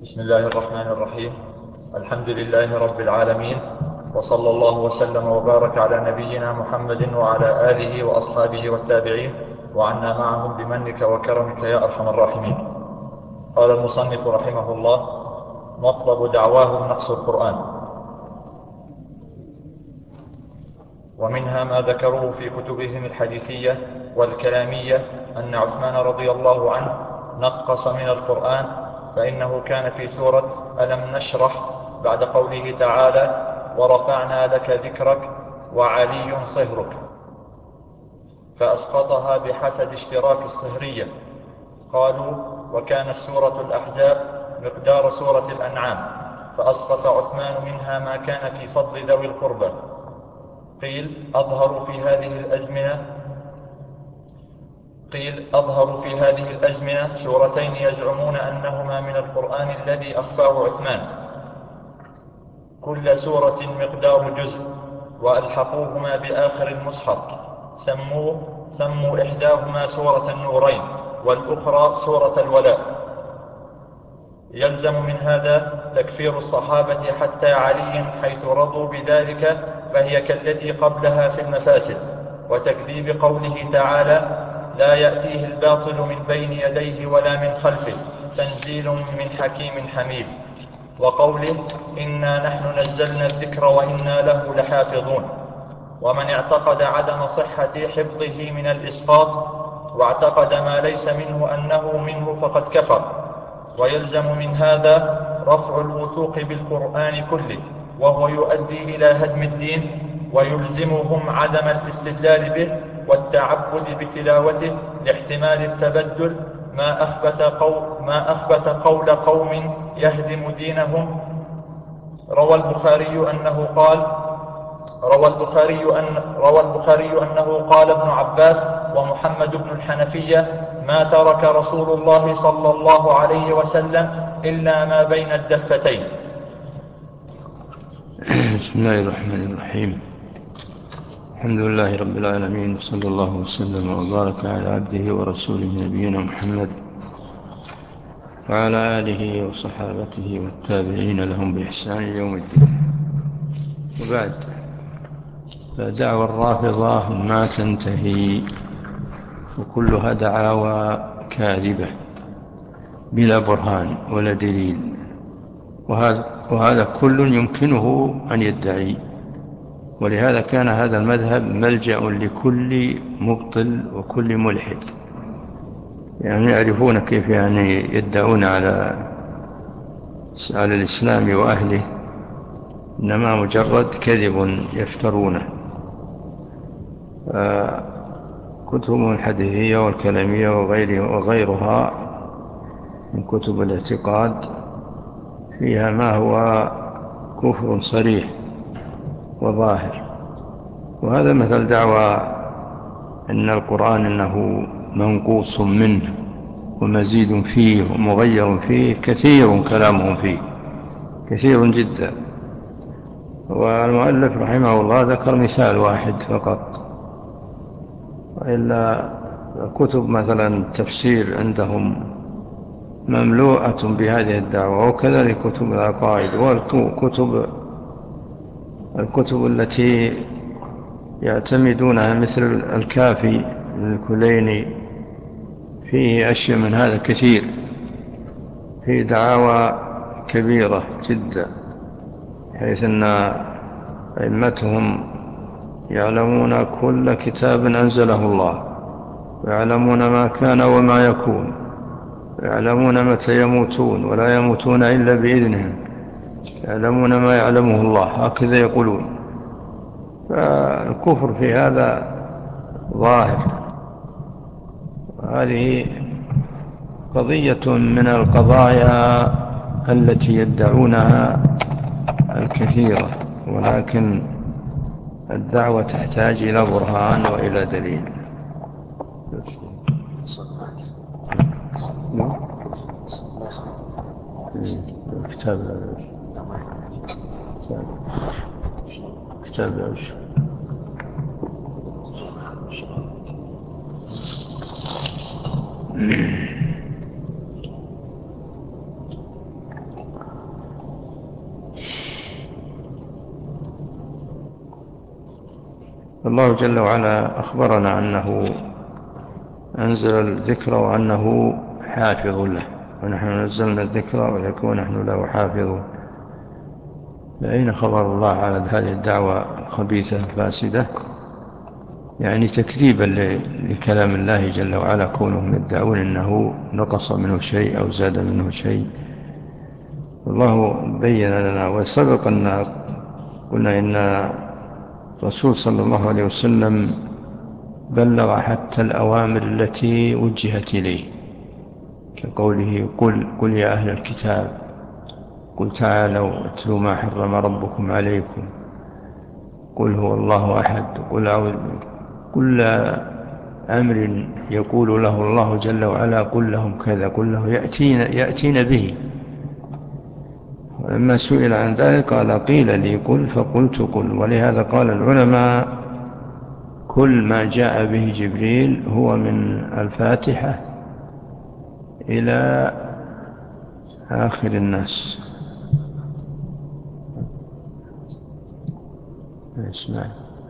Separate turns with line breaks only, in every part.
بسم الله الرحمن الرحيم. الحمد لله رب العالمين، وصلى الله وسلم وبارك على نبينا محمد وعلى آله وأصحابه والتابعين، وعنا معهم بمنك وكرمك يا أرحم الراحمين. قال المصنف رحمه الله: مطلب دعواهم نقص القرآن. ومنها ما ذكروه في كتبهم الحديثية والكلامية أن عثمان رضي الله عنه نقص من القرآن، فإنه كان في سورة ألم نشرح بعد قوله تعالى: ورفعنا لك ذكرك وعلي صهرك، فأسقطها بحسب اشتراك الصهرية. قالوا: وكانت سورة الأحزاب مقدار سورة الأنعام، فأسقط عثمان منها ما كان في فضل ذوي القربى. قيل: أظهر في هذه الأزمنة سورتين يزعمون أنهما من القرآن الذي أخفاه عثمان، كل سورة مقدار جزء، وألحقوهما بآخر المصحف. سموا إحداهما سورة النورين والأخرى سورة الولاء. يلزم من هذا تكفير الصحابة حتى علي حيث رضوا بذلك، فهي كالتي قبلها في المفاسد، وتكذيب قوله تعالى: لا يأتيه الباطل من بين يديه ولا من خلفه تنزيل من حكيم حميد، وقوله: إنا نحن نزلنا الذكر وإنا له لحافظون. ومن اعتقد عدم صحة حفظه من الإسقاط واعتقد ما ليس منه أنه منه فقد كفر. ويلزم من هذا رفع الوثوق بالقرآن كله، وهو يؤدي إلى هدم الدين، ويلزمهم عدم الاستدلال به والتعبد بتلاوته لاحتمال التبدل، ما أخبث قول قوم يهدم دينهم. روى البخاري أنه قال ابن عباس ومحمد بن الحنفية: ما ترك رسول الله صلى الله عليه وسلم إلا ما بين الدفتين.
بسم الله الرحمن الرحيم. الحمد لله رب العالمين، وصلى الله وسلم وبارك على عبده ورسوله نبينا محمد وعلى آله وصحابته والتابعين لهم بإحسان يوم الدين. وبعد، فدعوى الرافضة ما تنتهي، وكلها دعاوى كاذبة بلا برهان ولا دليل، وهذا كل يمكنه أن يدعي. ولهذا كان هذا المذهب ملجأ لكل مبطل وكل ملحد، يعني يعرفون كيف يدعون على الإسلام وأهله، إنما مجرد كذب يفترونه. كتب الحديثية والكلامية وغيرها من كتب الاعتقاد فيها ما هو كفر صريح وظاهر. وهذا مثل دعوى أن القرآن أنه منقوص منه ومزيد فيه ومغير فيه، كثير كلامهم فيه، كثير جدا. والمؤلف رحمه الله ذكر مثال واحد فقط، وإلا كتب مثلا التفسير عندهم مملوءة بهذه الدعوة، وكذلك كتب العقائد والكتب التي يعتمدونها مثل الكافي للكليني، فيه أشياء من هذا كثير، فيه دعاوى كبيرة جدا، حيث أن أئمتهم يعلمون كل كتاب أنزله الله، ويعلمون ما كان وما يكون، ويعلمون متى يموتون ولا يموتون إلا بإذنهم، يعلمون ما يعلمه الله، هكذا يقولون. فالكفر في هذا ظاهر. وهذه قضية من القضايا التي يدعونها الكثيرة، ولكن الدعوة تحتاج إلى برهان وإلى دليل. كتاب العشر. والله جل وعلا أخبرنا أنه أنزل الذكر وأنه حافظ له، ونحن نزلنا الذكر ويكون نحن له حافظون. فأين خبر الله على هذه الدعوة الخبيثة الفاسدة؟ يعني تكذيبا لكلام الله جل وعلا، كونهم يدعون أنه نقص منه شيء أو زاد منه شيء. والله بين لنا، وسبق أن قلنا إن الرسول صلى الله عليه وسلم بلغ حتى الأوامر التي وجهت إليه، كقوله قل يا أهل الكتاب قل تعالوا اتلوا ما حرم ربكم عليكم، قل هو الله أحد، قل أعوذ. كل أمر يقول له الله جل وعلا قل لهم كذا، قل له يأتين به. ولما سئل عن ذلك قال قيل لي قل فقلت قل. ولهذا قال العلماء كل ما جاء به جبريل هو من الفاتحة إلى آخر الناس. اسمع،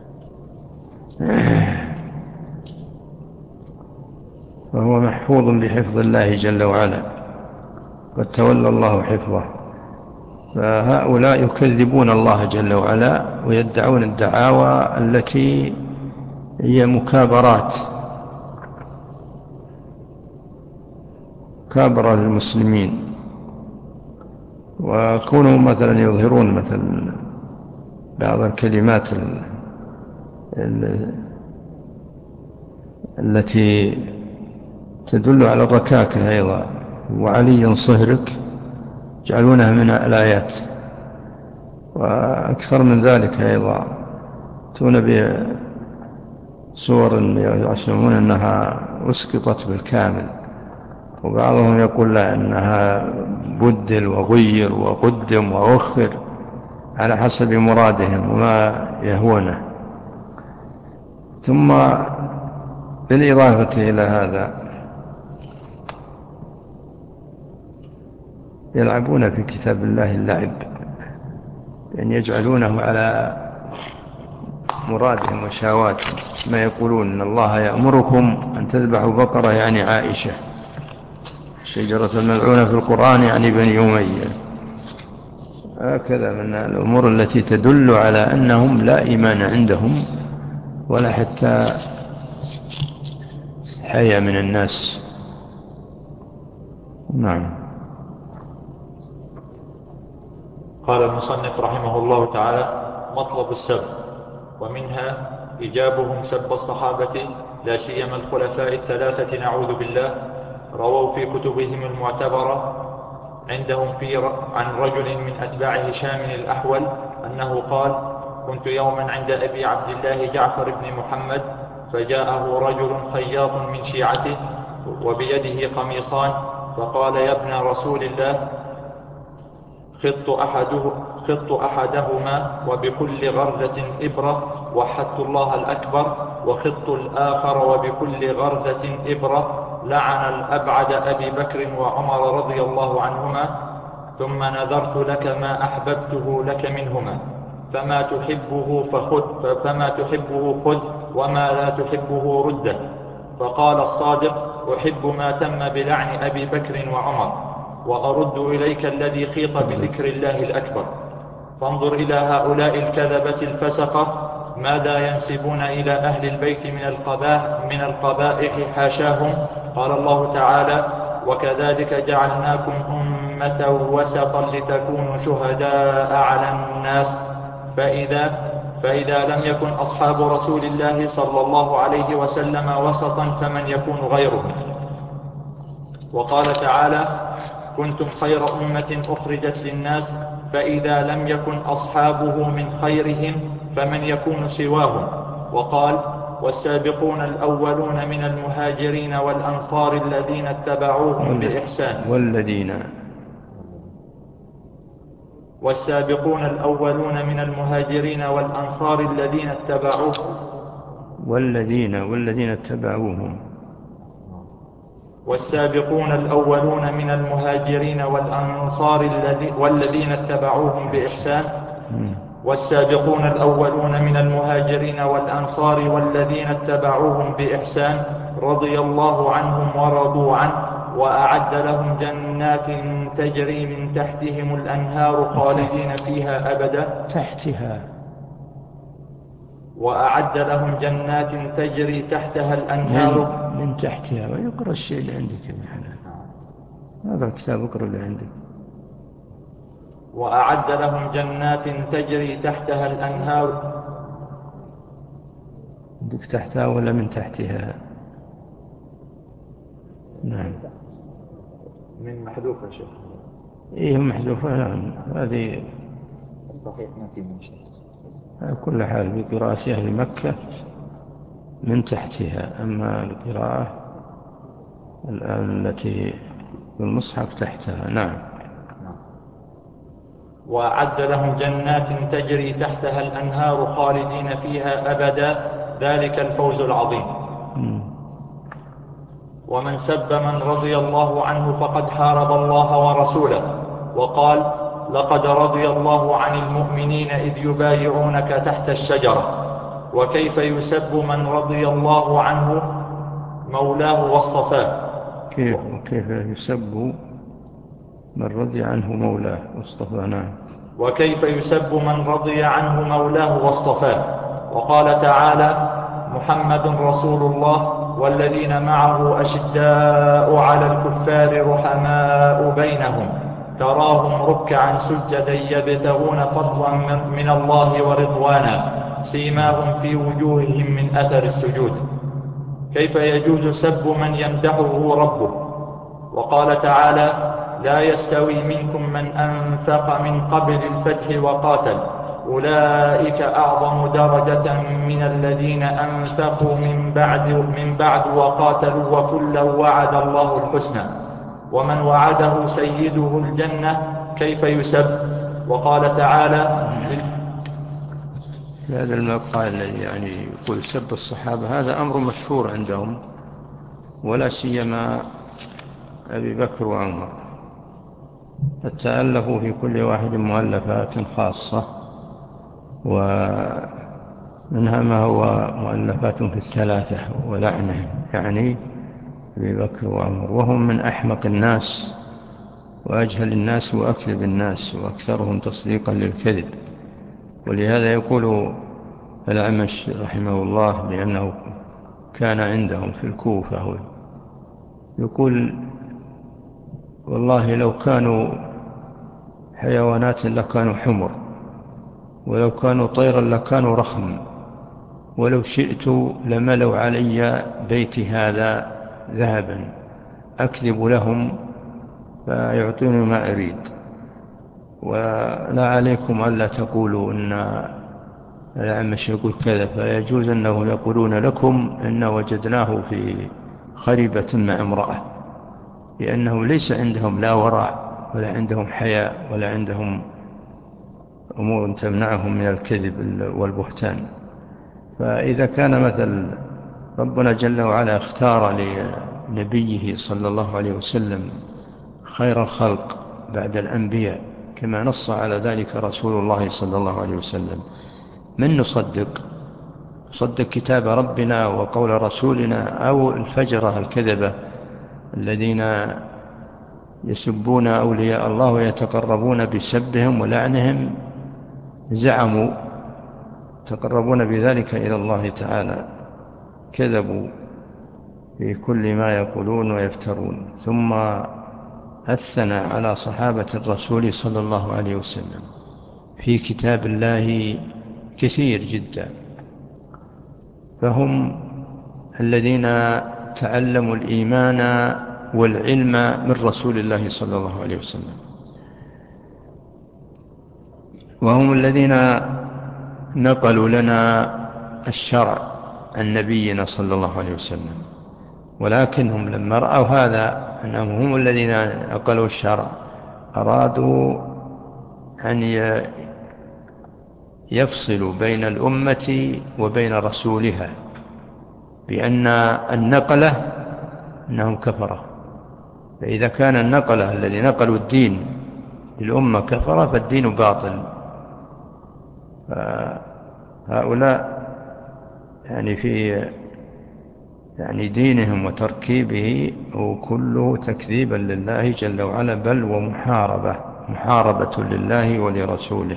فهو محفوظ بحفظ الله جل وعلا، قد تولى الله حفظه. فهؤلاء يكذبون الله جل وعلا ويدعون الدعاوى التي هي مكابرات، مكابرة للمسلمين. وكونهم مثلا يظهرون مثلا بعض الكلمات التي تدل على الركاكة أيضا، وعلي صهرك، يجعلونها من الآيات. وأكثر من ذلك أيضا تون بصور يعلمون أنها أسقطت بالكامل، وبعضهم يقول لا أنها بدل وغير وقدم وأخر على حسب مرادهم وما يهونه. ثم بالإضافة إلى هذا يلعبون في كتاب الله اللعب، يعني يجعلونه على مرادهم وشهواتهم. ما يقولون إن الله يأمركم أن تذبحوا بقرة، يعني عائشة، شجرة الملعونة في القرآن يعني بني أمية. هكذا من الأمور التي تدل على أنهم لا إيمان عندهم ولا حتى حياء من الناس. نعم.
قال المصنف رحمه الله تعالى: مطلب السب، ومنها إيجابهم سب الصحابة لا سيما الخلفاء الثلاثة نعوذ بالله. رووا في كتبهم المعتبرة عندهم عن رجل من أتباع هشام الأحول أنه قال: كنت يوما عند أبي عبد الله جعفر بن محمد، فجاءه رجل خياط من شيعته وبيده قميصان، فقال: يا ابن رسول الله، خط أحدهما وبكل غرزة إبرة وحدت الله الأكبر، وخط الآخر وبكل غرزة إبرة لعن الأبعد أبي بكر وعمر رضي الله عنهما، ثم نذرت لك ما أحببته لك منهما، فما تحبه خذ وما لا تحبه رده. فقال الصادق: أحب ما تم بلعن أبي بكر وعمر، وأرد إليك الذي خيط بذكر الله الأكبر. فانظر إلى هؤلاء الكذبة الفسقة ماذا ينسبون إلى أهل البيت من القبائح، حاشاهم. قال الله تعالى: وكذلك جعلناكم أمة وسطا لتكونوا شهداء على الناس، فإذا لم يكن أصحاب رسول الله صلى الله عليه وسلم وسطا فمن يكون غيرهم. وقال تعالى: كنتم خير أمة أخرجت للناس، فإذا لم يكن أصحابه من خيرهم فمن يكون سواهم. وقال: والسابقون الأولون من المهاجرين والأنصار الذين اتبعوهم بإحسان والسابقون الأولون من المهاجرين والأنصار الذين اتبعوهم والسابقون الأولون من المهاجرين والأنصار والذين اتبعوهم بإحسان والسابقون الأولون من المهاجرين والأنصار والذين اتبعوهم بإحسان رضي الله عنهم ورضوا عنه وأعد لهم جنات تجري من تحتهم الأنهار خالدين فيها أبدا وأعد لهم جنات تجري تحتها الأنهار
من تحتها. ويقرأ الشيء اللي عندك يا حلال، هذا الكتاب اقرأ اللي عندك.
وأعد لهم جنات تجري تحتها الأنهار.
عندك تحتها ولا من تحتها؟ نعم،
من محذوفة شيخ.
إيه محذوفة. نعم، هذه
الصحيح ما في من شيء.
على كل حال بقراءة أهل مكة من تحتها، أما القراءة الآن التي في المصحف تحتها. نعم.
وأعد لهم جنات تجري تحتها الأنهار خالدين فيها أبدا ذلك الفوز العظيم. ومن سب من رضي الله عنه فقد حارب الله ورسوله، وقال لقد رضي الله عن المؤمنين إذ يبايعونك تحت الشجرة. وكيف يسب من رضي الله عنه مولاه واصطفاه؟
كيف يسب من رضي عنه مولاه واصطفاه؟ نعم.
وكيف يسب من رضي عنه مولاه واصطفاه؟ وقال تعالى محمد رسول الله والذين معه أشداء على الكفار رحماء بينهم تراهم ركعا سجدا يبتغون فضلا من الله ورضوانا سيماهم في وجوههم من أثر السجود. كيف يجوز سب من يمدحه ربه؟ وقال تعالى لا يستوي منكم من أنفق من قبل الفتح وقاتل أولئك أعظم درجة من الذين أنفقوا من بعد وقاتلوا وكلا وعد الله الحسنى. ومن وعده سيده الجنة كيف يسب؟ وقال تعالى
في هذا المقال الذي يعني يقول سب الصحابة، هذا أمر مشهور عندهم، ولا سيما أبي بكر وعمر، فتألفوا في كل واحد مؤلفات خاصة، ومنها ما هو مؤلفات في الثلاثة ولعنهم، يعني أبي بكر وعمر، وهم من أحمق الناس وأجهل الناس وأكذب الناس وأكثرهم تصديقا للكذب. ولهذا يقول الأعمش رحمه الله بأنه كان عندهم في الكوفة، يقول والله لو كانوا حيوانات لكانوا حمر، ولو كانوا طيرا لكانوا رخم، ولو شئت لملوا علي بيتي هذا ذهبا أكذب لهم فيعطوني ما أريد، ولا عليكم ألا تقولوا إن الأعمش يقول كذا، فيجوز أنه يقولون لكم إن وجدناه في خريبة مع امرأة، لأنه ليس عندهم لا ورع ولا عندهم حياء ولا عندهم أمور تمنعهم من الكذب والبهتان. فإذا كان مثل ربنا جل وعلا اختار لنبيه صلى الله عليه وسلم خير الخلق بعد الأنبياء كما نص على ذلك رسول الله صلى الله عليه وسلم، من نصدق كتاب ربنا وقول رسولنا أو الفجرة الكذبة الذين يسبون أولياء الله ويتقربون بسبهم ولعنهم، زعموا يتقربون بذلك إلى الله تعالى، كذبوا في كل ما يقولون ويفترون. ثم أثنى على صحابة الرسول صلى الله عليه وسلم في كتاب الله كثير جدا، فهم الذين تعلموا الإيمان والعلم من رسول الله صلى الله عليه وسلم، وهم الذين نقلوا لنا الشرع عن نبينا صلى الله عليه وسلم. ولكنهم لما رأوا هذا أنهم هم الذين نقلوا الشرع أرادوا أن يفصلوا بين الأمة وبين رسولها بأن النقلة أنهم كفرة، فإذا كان النقلة الذي نقلوا الدين للأمة كفرة فالدين باطل. هؤلاء يعني في دينهم وتركيبه وكله تكذيبا لله جل وعلا، بل محاربة لله ولرسوله.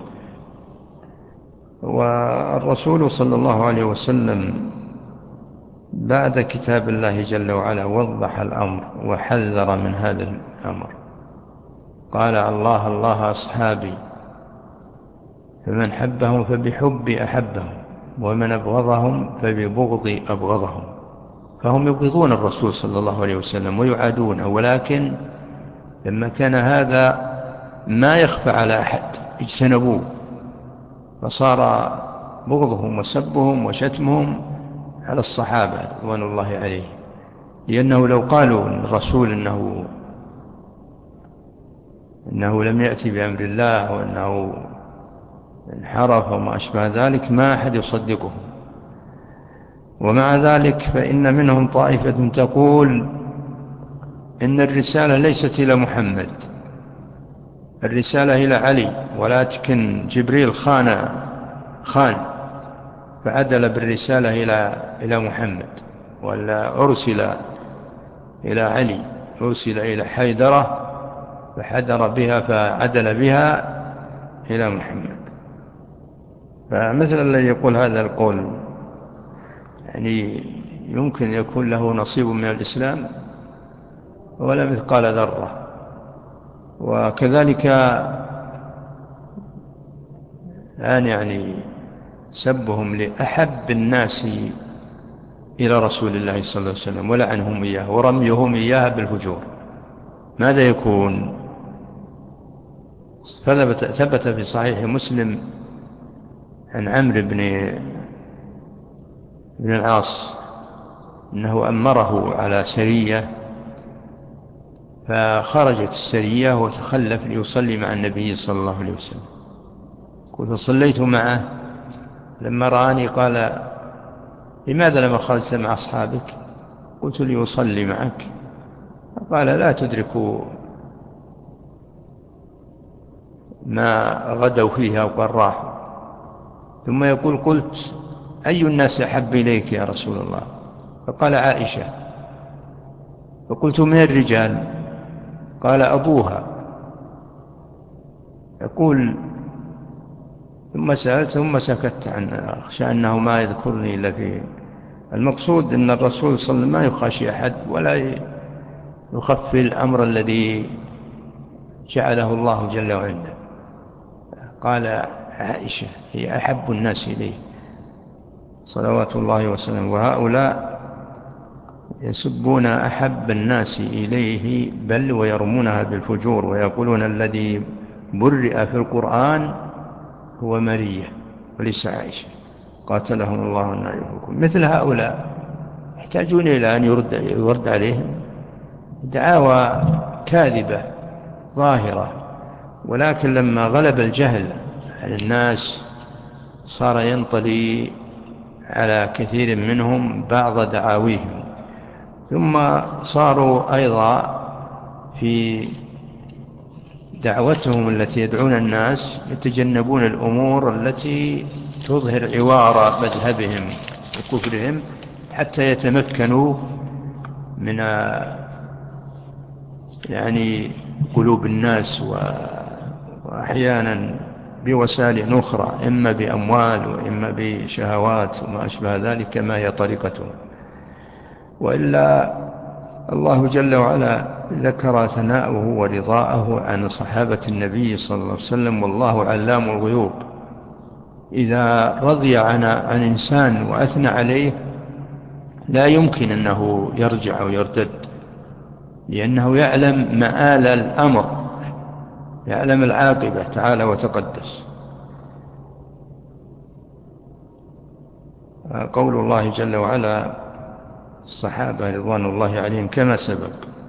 والرسول صلى الله عليه وسلم بعد كتاب الله جل وعلا وضح الأمر وحذر من هذا الأمر، قال: الله الله أصحابي، فمن حبهم فبحبي أحبهم، ومن أبغضهم فببغضي أبغضهم. فهم يبغضون الرسول صلى الله عليه وسلم ويعادونه، ولكن لما كان هذا ما يخفى على أحد اجتنبوه، فصار بغضهم وسبهم وشتمهم على الصحابة رضوان الله عليهم. لأنه لو قالوا إن الرسول إنه لم يأتي بأمر الله وأنه انحرف وما أشبه ذلك ما أحد يصدقه. ومع ذلك فإن منهم طائفة تقول إن الرسالة ليست إلى محمد، الرسالة إلى علي، ولكن جبريل خان فعدل بالرسالة إلى محمد، ولا أرسل إلى علي، أرسل إلى حيدرة فحدر بها فعدل بها إلى محمد. فمثل الذي يقول هذا القول يعني يمكن يكون له نصيب من الإسلام ولا مثقال ذرة. وكذلك يعني سبهم لأحب الناس إلى رسول الله صلى الله عليه وسلم ولعنهم إياه ورميهم إياه بالفجور، ماذا يكون؟ ثبت في صحيح مسلم عن عمرو بن العاص أنه أمره على سرية، فخرجت السرية وتخلف ليصلي مع النبي صلى الله عليه وسلم. قلت: فصليت معه، لما رآني قال: لماذا لما خرجت مع أصحابك؟ قلت: ليصلي معك. قال: لا تدركوا ما غدوا فيها أو قد راحوا. ثم يقول: قلت: أي الناس أحب إليك يا رسول الله؟ فقال: عائشة. فقلت: من الرجال؟ قال: أبوها. يقول: ثم سألت ثم سكت عنه، أخشى أنه ما يذكرني إلا فيه. المقصود أن الرسول صلى الله عليه وسلم ما يخاشي أحد ولا يخفي الأمر الذي جعله الله جل وعلا. قال: عائشة هي أحب الناس إليه صلوات الله وسلامه. وهؤلاء يسبون أحب الناس إليه بل ويرمونها بالفجور، ويقولون الذي برئ في القرآن هو مرية وليس عائشة، قاتلهم الله أن يفكون. مثل هؤلاء يحتاجون إلى أن يرد عليهم دعاوى كاذبة ظاهرة، ولكن لما غلب الجهل على الناس صار ينطلي على كثير منهم بعض دعاويهم. ثم صاروا أيضا في دعوتهم التي يدعون الناس يتجنبون الأمور التي تظهر عوار مذهبهم وكفرهم حتى يتمكنوا من يعني قلوب الناس، وأحيانا بوسائل أخرى، إما بأموال وإما بشهوات وما أشبه ذلك كما هي طريقتهم. وإلا الله جل وعلا ذكر ثناؤه ورضاءه عن صحابة النبي صلى الله عليه وسلم، والله علام الغيوب. إذا رضي عن إنسان وأثنى عليه لا يمكن أنه يرجع أو يرتد، لأنه يعلم مآل الأمر، يعلم العاقبة تعالى وتقدس. قول الله جل وعلا الصحابة رضوان الله عليهم كما سبق: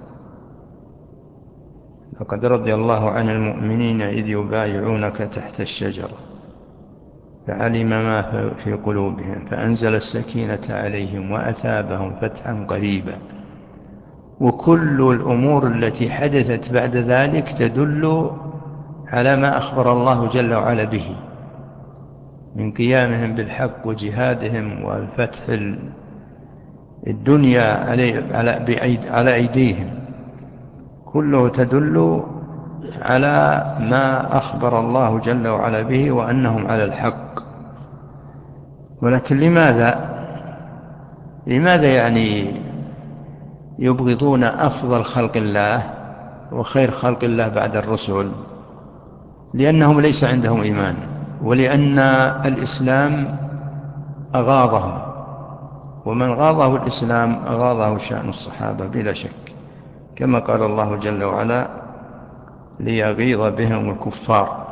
لقد رضي الله عن المؤمنين إذ يبايعونك تحت الشجرة فعلم ما في قلوبهم فأنزل السكينة عليهم وأثابهم فتحا قريبا. وكل الأمور التي حدثت بعد ذلك تدل على ما أخبر الله جل وعلا به. من قيامهم بالحق وجهادهم والفتح الدنيا على أيديهم، كله تدل على ما أخبر الله جل وعلا به وأنهم على الحق. ولكن لماذا يعني يبغضون أفضل خلق الله وخير خلق الله بعد الرسل؟ لأنهم ليس عندهم إيمان، ولأن الإسلام أغاضهم، ومن غاضه الإسلام أغاضه شأن الصحابة بلا شك، كما قال الله جل وعلا ليغيظ بهم الكفار.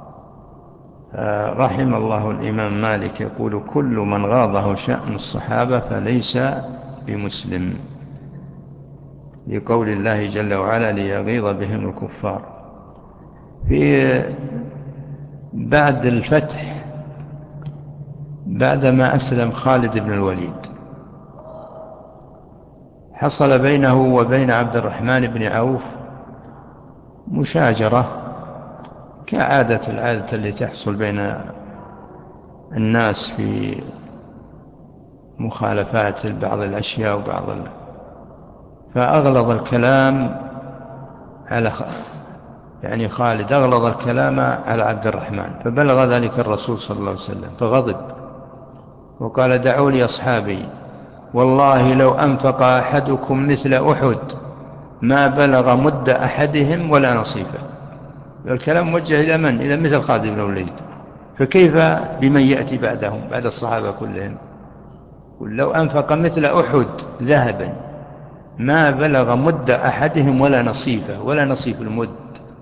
رحم الله الإمام مالك يقول كل من غاضه شأن الصحابة فليس بمسلم، لقول الله جل وعلا ليغيظ بهم الكفار. بعد الفتح، بعدما أسلم خالد بن الوليد، حصل بينه وبين عبد الرحمن بن عوف مشاجرة كعادة التي تحصل بين الناس في مخالفات بعض الأشياء فأغلظ الكلام على خالد أغلظ الكلام على عبد الرحمن، فبلغ ذلك الرسول صلى الله عليه وسلم فغضب وقال دعوا لي أصحابي، والله لو أنفق أحدكم مثل أحد ما بلغ مد أحدهم ولا نصيفه. الكلام موجه إلى من؟ إلى مثل خالد بن الوليد، فكيف بمن يأتي بعدهم بعد الصحابة كلهم؟ لو أنفق مثل أحد ذهبا ما بلغ مد أحدهم ولا نصيفه، ولا نصيف المد.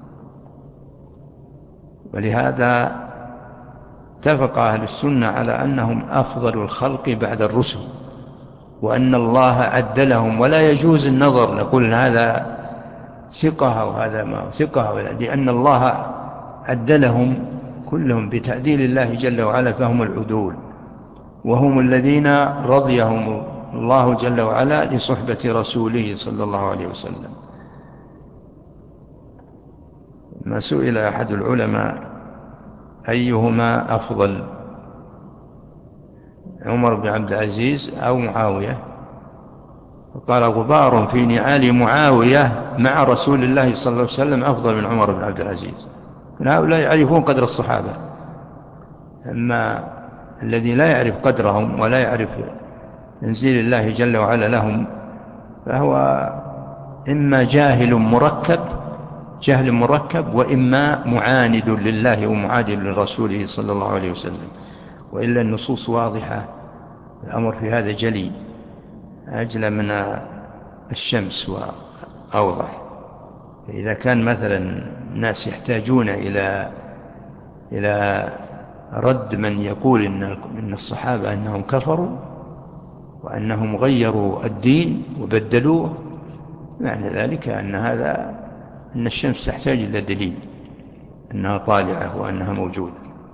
ولهذا اتفق أهل السنة على أنهم أفضل الخلق بعد الرسل، وأن الله عدلهم، ولا يجوز النظر نقول هذا ثقة وهذا ما ثقة، لأن الله عدلهم كلهم بتعديل الله جل وعلا، فهم العدول، وهم الذين رضيهم الله جل وعلا لصحبة رسوله صلى الله عليه وسلم. ما سئل أحد العلماء أيهما أفضل، عمر بن عبد العزيز أو معاوية؟ فقال غبار في نعال معاوية مع رسول الله صلى الله عليه وسلم أفضل من عمر بن عبد العزيز. هؤلاء يعرفون قدر الصحابة، أما الذي لا يعرف قدرهم ولا يعرف تنزيل الله جل وعلا لهم فهو إما جهل مركب، وإما معاند لله ومعادل لرسوله صلى الله عليه وسلم. وإلا النصوص واضحة، الأمر في هذا جلي أجل من الشمس وأوضح. إذا كان مثلا الناس يحتاجون إلى رد من يقول إن الصحابة أنهم كفروا وأنهم غيروا الدين وبدلوه، معنى ذلك أن الشمس تحتاج إلى دليل أنها طالعة وأنها موجودة.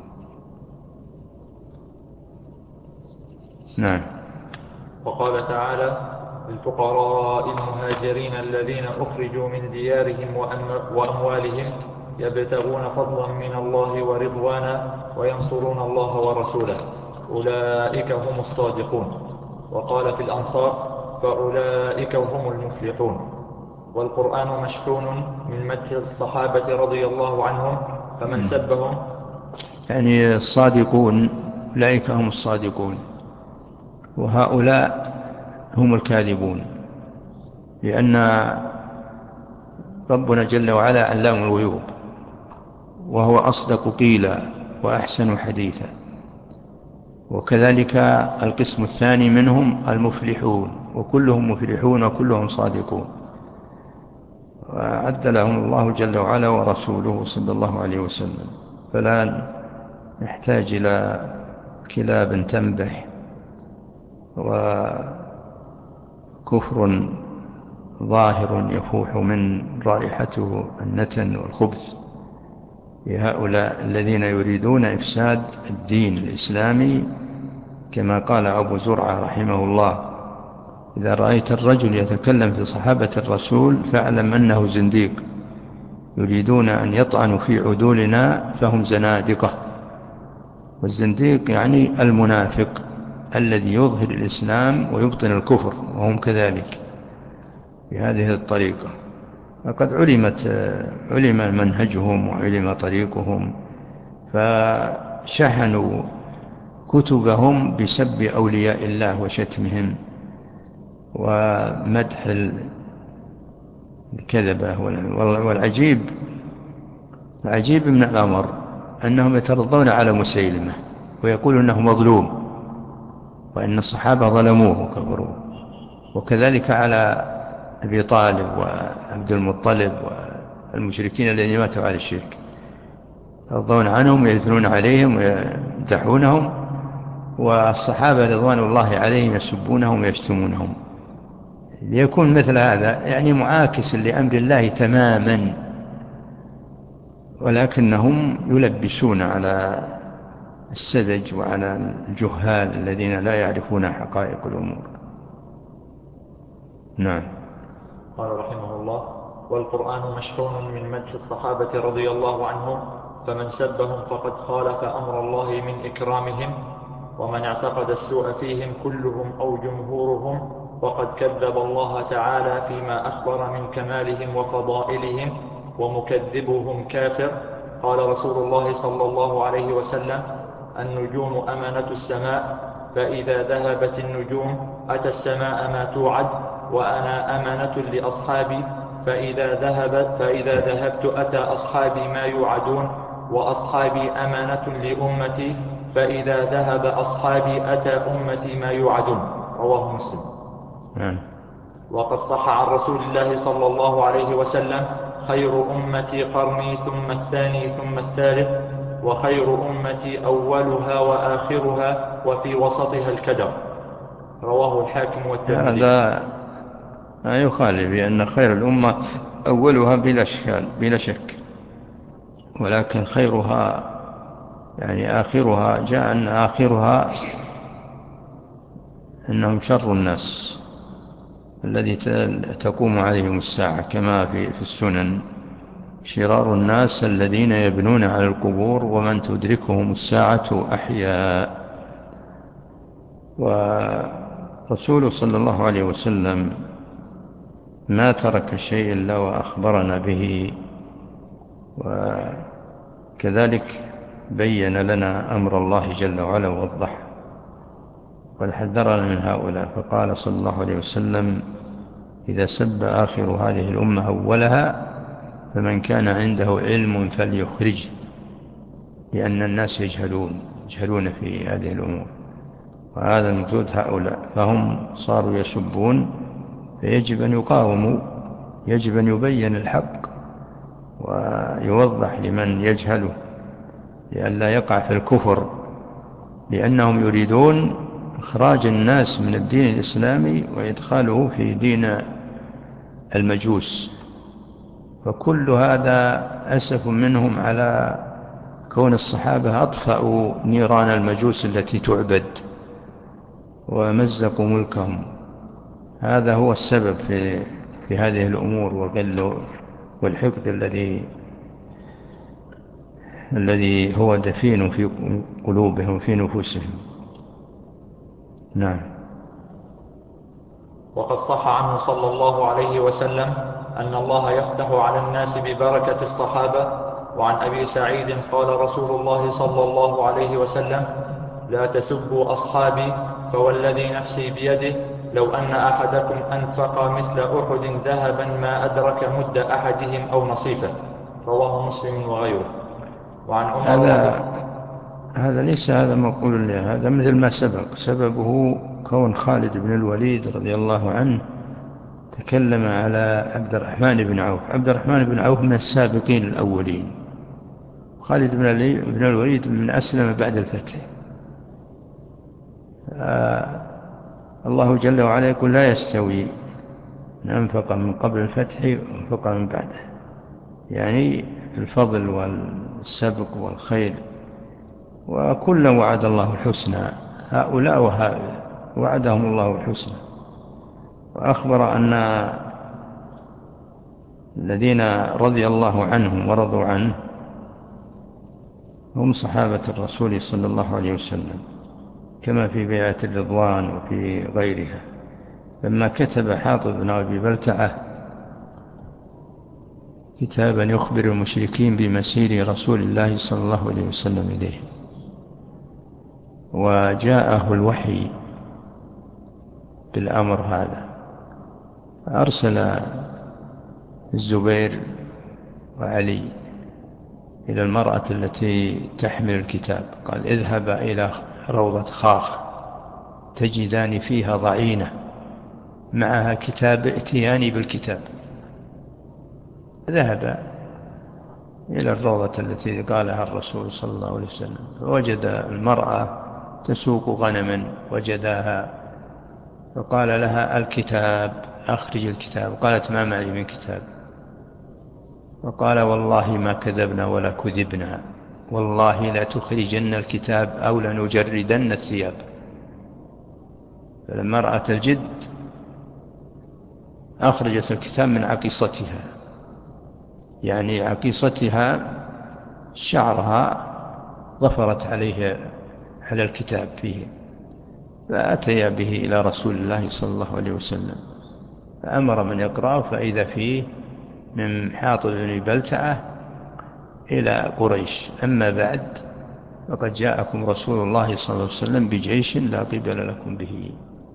نعم.
وقال تعالى للفقراء المهاجرين الذين أخرجوا من ديارهم وأموالهم يبتغون فضلا من الله ورضوانا وينصرون الله ورسوله أولئك هم الصادقون. وقال في الأنصار فأولئك هم المفلحون. والقرآن مشحون من مدح الصحابة رضي الله عنهم، فمن سبهم
يعني الصادقون أولئك هم الصادقون، وهؤلاء هم الكاذبون، لأن ربنا جل وعلا علام الغيوب، وهو أصدق قيلا وأحسن حديثا. وكذلك القسم الثاني منهم المفلحون، وكلهم مفلحون وكلهم صادقون، وأعد لهم الله جل وعلا ورسوله صلى الله عليه وسلم. فلا نحتاج إلى كلاب تنبح وكفر ظاهر يفوح من رائحته النتن والخبث لهؤلاء الذين يريدون إفساد الدين الإسلامي، كما قال أبو زرعة رحمه الله إذا رأيت الرجل يتكلم في صحابة الرسول فاعلم أنه زنديق، يريدون أن يطعنوا في عدولنا فهم زنادقة. والزنديق يعني المنافق الذي يظهر الإسلام ويبطن الكفر، وهم كذلك بهذه الطريقة. فقد علم منهجهم وعلم طريقهم، فشحنوا كتبهم بسب أولياء الله وشتمهم ومدح الكذبة. والعجيب من الأمر أنهم يترضون على مسيلمة ويقولون أنه مظلوم وأن الصحابة ظلموه وكفروه، وكذلك على أبي طالب وعبد المطلب والمشركين الذين ماتوا على الشرك، يرضون عنهم ويثنون عليهم ويمدحونهم، والصحابة رضوان الله عليهم يسبونهم ويشتمونهم. ليكون مثل هذا يعني معاكس لأمر الله تماما، ولكنهم يلبسون على السذج وعلى الجهال الذين لا يعرفون حقائق الأمور. نعم.
قال رحمه الله: والقرآن مشحون من مدح الصحابة رضي الله عنهم، فمن سبهم فقد خالف أمر الله من إكرامهم، ومن اعتقد السوء فيهم كلهم أو جمهورهم فقد كذب الله تعالى فيما أخبر من كمالهم وفضائلهم، ومكذبهم كافر. قال رسول الله صلى الله عليه وسلم: النجوم أمنة السماء، فإذا ذهبت النجوم أتى السماء ما توعد، وأنا أمنة لأصحابي، فإذا ذهبت أتى أصحابي ما يوعدون، وأصحابي أمانة لأمتي، فإذا ذهب أصحابي أتى أمتي ما يوعدون. رواه مسلم. وقد صح عن رسول الله صلى الله عليه وسلم: خير أمتي قرني، ثم الثاني ثم الثالث، وخير أمتي أولها وآخرها، وفي وسطها الكدر. رواه الحاكم والترمذي.
هذا لا يخالف بأن خير الأمة أولها بلا شك، ولكن خيرها يعني آخرها، جاء أن آخرها أنهم شر الناس الذي تقوم عليهم الساعة، كما في السنن: شرار الناس الذين يبنون على القبور ومن تدركهم الساعة أحياء. ورسول صلى الله عليه وسلم ما ترك شيء إلا وأخبرنا به، وكذلك بين لنا أمر الله جل وعلا ووضحه، والحذرنا من هؤلاء، فقال صلى الله عليه وسلم: إذا سب آخر هذه الأمة أولها فمن كان عنده علم فليخرجه، لأن الناس يجهلون في هذه الأمور، وهذا المقصود هؤلاء، فهم صاروا يسبون، فيجب أن يقاوموا، يجب أن يبين الحق ويوضح لمن يجهله لئلا يقع في الكفر، لأنهم يريدون إخراج الناس من الدين الإسلامي وإدخاله في دين المجوس. فكل هذا أسف منهم على كون الصحابة أطفأوا نيران المجوس التي تعبد ومزقوا ملكهم. هذا هو السبب في هذه الأمور والغل والحقد الذي هو دفين في قلوبهم في نفوسهم. نعم.
وقد صح عنه صلى الله عليه وسلم أن الله يفتح على الناس ببركة الصحابة. وعن أبي سعيد قال رسول الله صلى الله عليه وسلم: لا تسبوا أصحابي، فوالذي نفسي بيده لو أن أحدكم أنفق مثل أحد ذهبا ما أدرك مد أحدهم أو نصيفه. رواه مسلم وغيره. وعن
هذا ليس هذا مقول له، هذا مثل ما سببه كون خالد بن الوليد رضي الله عنه تكلم على عبد الرحمن بن عوف. عبد الرحمن بن عوف من السابقين الأولين، خالد بن الوليد من أسلم بعد الفتح. الله جل وعلا يقول: لا يستوي من أنفق من قبل الفتح وأنفق من بعده، يعني الفضل والسبق والخير، وكلا وعد الله الحسنى، هؤلاء وهؤلاء وعدهم الله الحسنى. وأخبر أن الذين رضي الله عنهم ورضوا عنه هم صحابة الرسول صلى الله عليه وسلم، كما في بيعة الرضوان وفي غيرها. لما كتب حاطب بن أبي بلتعة كتابا يخبر المشركين بمسير رسول الله صلى الله عليه وسلم إليه، وجاءه الوحي بالأمر هذا، أرسل الزبير وعلي إلى المرأة التي تحمل الكتاب، قال اذهبا إلى روضة خاخ تجدان فيها ضعينة معها كتاب ائتياني بالكتاب. ذهب إلى الروضة التي قالها الرسول صلى الله عليه وسلم، فوجد المرأة تسوق غنما، وجداها فقال لها الكتاب، أخرج الكتاب. قالت ما معي من كتاب. فقال والله ما كذبنا ولا كذبنا، والله لا تخرجن الكتاب أو لنجردن الثياب. فلما رأت الجد أخرجت الكتاب من عقيصتها، يعني عقيصتها شعرها ظفرت عليه على الكتاب فيه، فأتيا به إلى رسول الله صلى الله عليه وسلم، فأمر من يقرأه، فإذا فيه من حاطب بن بلتعة إلى قريش: أما بعد فقد جاءكم رسول الله صلى الله عليه وسلم بجيش لا قبل لكم به.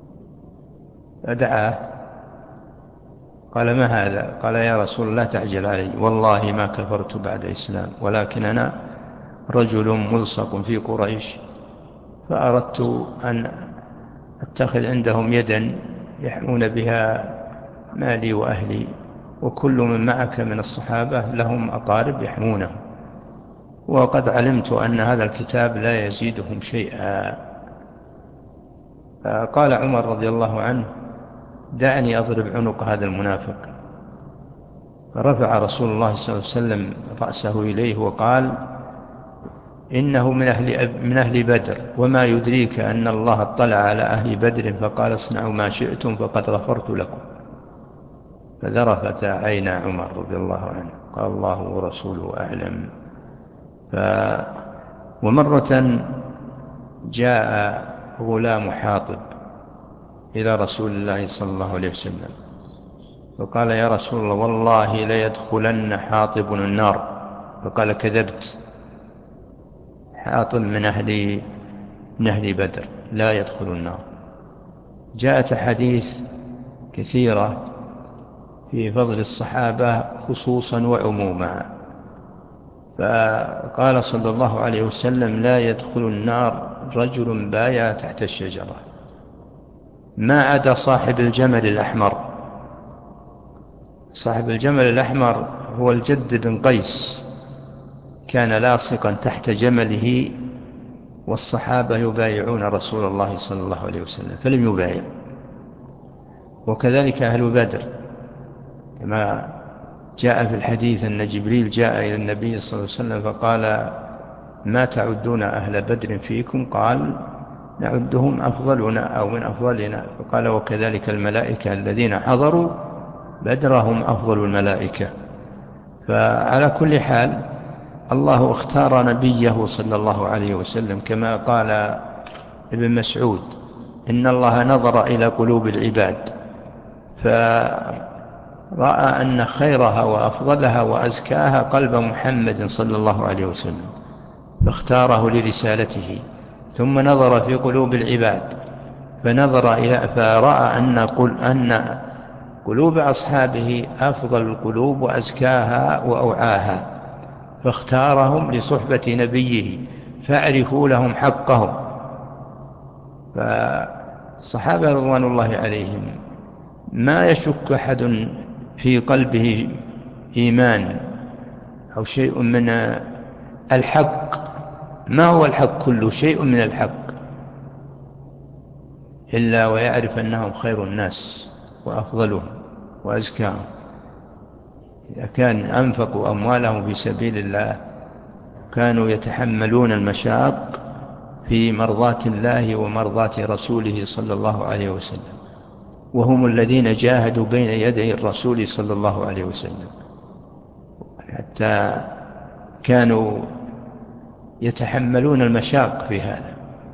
فدعاه قال ما هذا؟ قال يا رسول الله تعجل علي، والله ما كفرت بعد إسلام، ولكن أنا رجل ملصق في قريش، فأردت أن أتخذ عندهم يدا يحمون بها مالي وأهلي، وكل من معك من الصحابة لهم أقارب يحمونه، وقد علمت أن هذا الكتاب لا يزيدهم شيئا. قال عمر رضي الله عنه دعني أضرب عنق هذا المنافق. فرفع رسول الله صلى الله عليه وسلم رأسه إليه وقال إنه من أهل بدر، وما يدريك أن الله اطلع على أهل بدر فقال اصنعوا ما شئتم فقد غفرت لكم. فذرفت عين عمر رضي الله عنه، قال الله ورسوله أعلم. ومرة جاء غلام حاطب إلى رسول الله صلى الله عليه وسلم فقال يا رسول الله والله ليدخلن حاطب النار. فقال كذبت، حاطب من أهل بدر لا يدخل النار. جاءت أحاديث كثيرة في فضل الصحابة خصوصا وعموما، فقال صلى الله عليه وسلم لا يدخل النار رجل بايع تحت الشجرة ما عدا صاحب الجمل الأحمر. صاحب الجمل الأحمر هو الجد بن قيس، كان لاصقا تحت جمله والصحابة يبايعون رسول الله صلى الله عليه وسلم فلم يبايع. وكذلك أهل بدر، كما جاء في الحديث أن جبريل جاء إلى النبي صلى الله عليه وسلم فقال ما تعدون أهل بدر فيكم؟ قال نعدهم أفضلنا أو من أفضلنا. فقال وكذلك الملائكة الذين حضروا بدرهم أفضل الملائكة. فعلى كل حال الله اختار نبيه صلى الله عليه وسلم كما قال ابن مسعود إن الله نظر إلى قلوب العباد فرأى أن خيرها وأفضلها وأزكاها قلب محمد صلى الله عليه وسلم فاختاره لرسالته. ثم نظر في قلوب العباد فرأى أن قلوب أصحابه أفضل القلوب وأزكاها وأوعاها فاختارهم لصحبة نبيه فاعرفوا لهم حقهم. فالصحابة رضوان الله عليهم ما يشك أحد في قلبه إيمان أو شيء من الحق. ما هو الحق؟ كل شيء من الحق، إلا ويعرف أنهم خير الناس وأفضلهم وأزكاهم. إذا كان أنفقوا أموالهم في سبيل الله كانوا يتحملون المشاق في مرضاة الله ومرضاة رسوله صلى الله عليه وسلم، وهم الذين جاهدوا بين يدي الرسول صلى الله عليه وسلم، حتى كانوا يتحملون المشاق في هذا.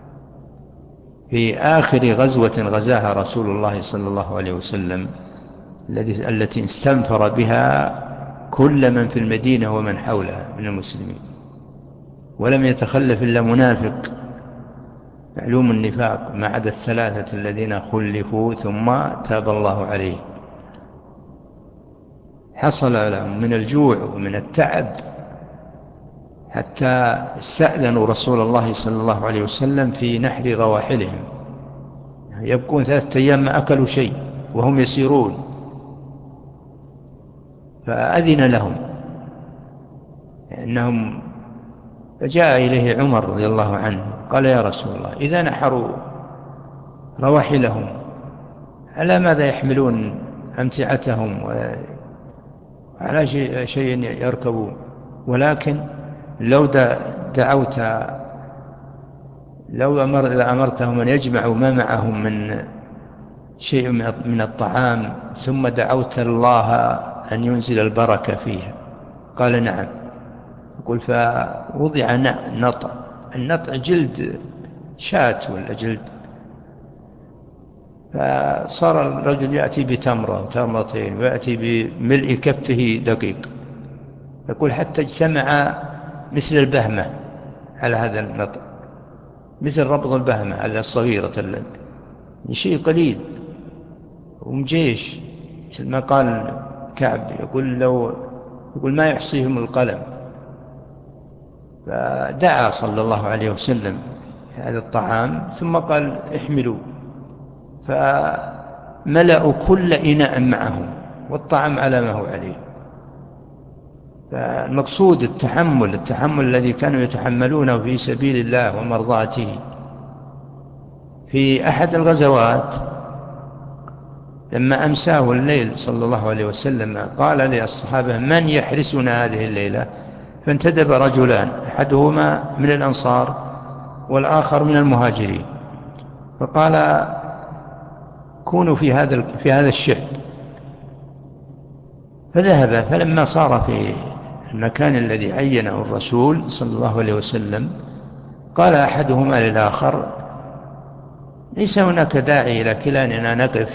في آخر غزوة غزاها رسول الله صلى الله عليه وسلم التي استنفر بها كل من في المدينة ومن حولها من المسلمين، ولم يتخلف إلا منافق معلوم النفاق ما عدا الثلاثة الذين خلفوا ثم تاب الله عليه. حصل لهم من الجوع ومن التعب حتى استأذنوا رسول الله صلى الله عليه وسلم في نحر رواحلهم، يبقون 3 أيام ما أكلوا شيء وهم يسيرون، فأذن لهم إنهم. فجاء إليه عمر رضي الله عنه قال: يا رسول الله، إذا نحروا رواحلهم على ماذا يحملون أمتعتهم وعلى شيء يركبون؟ ولكن لو دعوت، لو أمرتهم أن يجمعوا ما معهم من شيء من الطعام ثم دعوت الله أن ينزل البركة فيها. قال: نعم. يقول: فوضع نطع، النطع جلد شاة ولا جلد، فصار الرجل يأتي بتمرة وتمرتين ويأتي بملء كفه دقيق. يقول: حتى اجتمع مثل البهمة على هذا النطع، مثل ربض البهمة على الصغيرة، شيء قليل ومجيش، مثل ما قال كعب، يقول ما يحصيهم القلم. فدعا صلى الله عليه وسلم هذا الطعام ثم قال: احملوا، فملأوا كل إناء معهم والطعام على ما هو عليه. فالمقصود التحمل الذي كانوا يتحملونه في سبيل الله ومرضاته. في أحد الغزوات لما أمساه الليل صلى الله عليه وسلم قال للصحابة: من يحرسنا هذه الليلة؟ فانتدب رجلان، أحدهما من الأنصار والآخر من المهاجرين، فقال: كونوا في هذا الشعب. فذهب، فلما صار في المكان الذي عينه الرسول صلى الله عليه وسلم قال أحدهما للآخر: ليس هناك داعي إلى كلاننا نقف،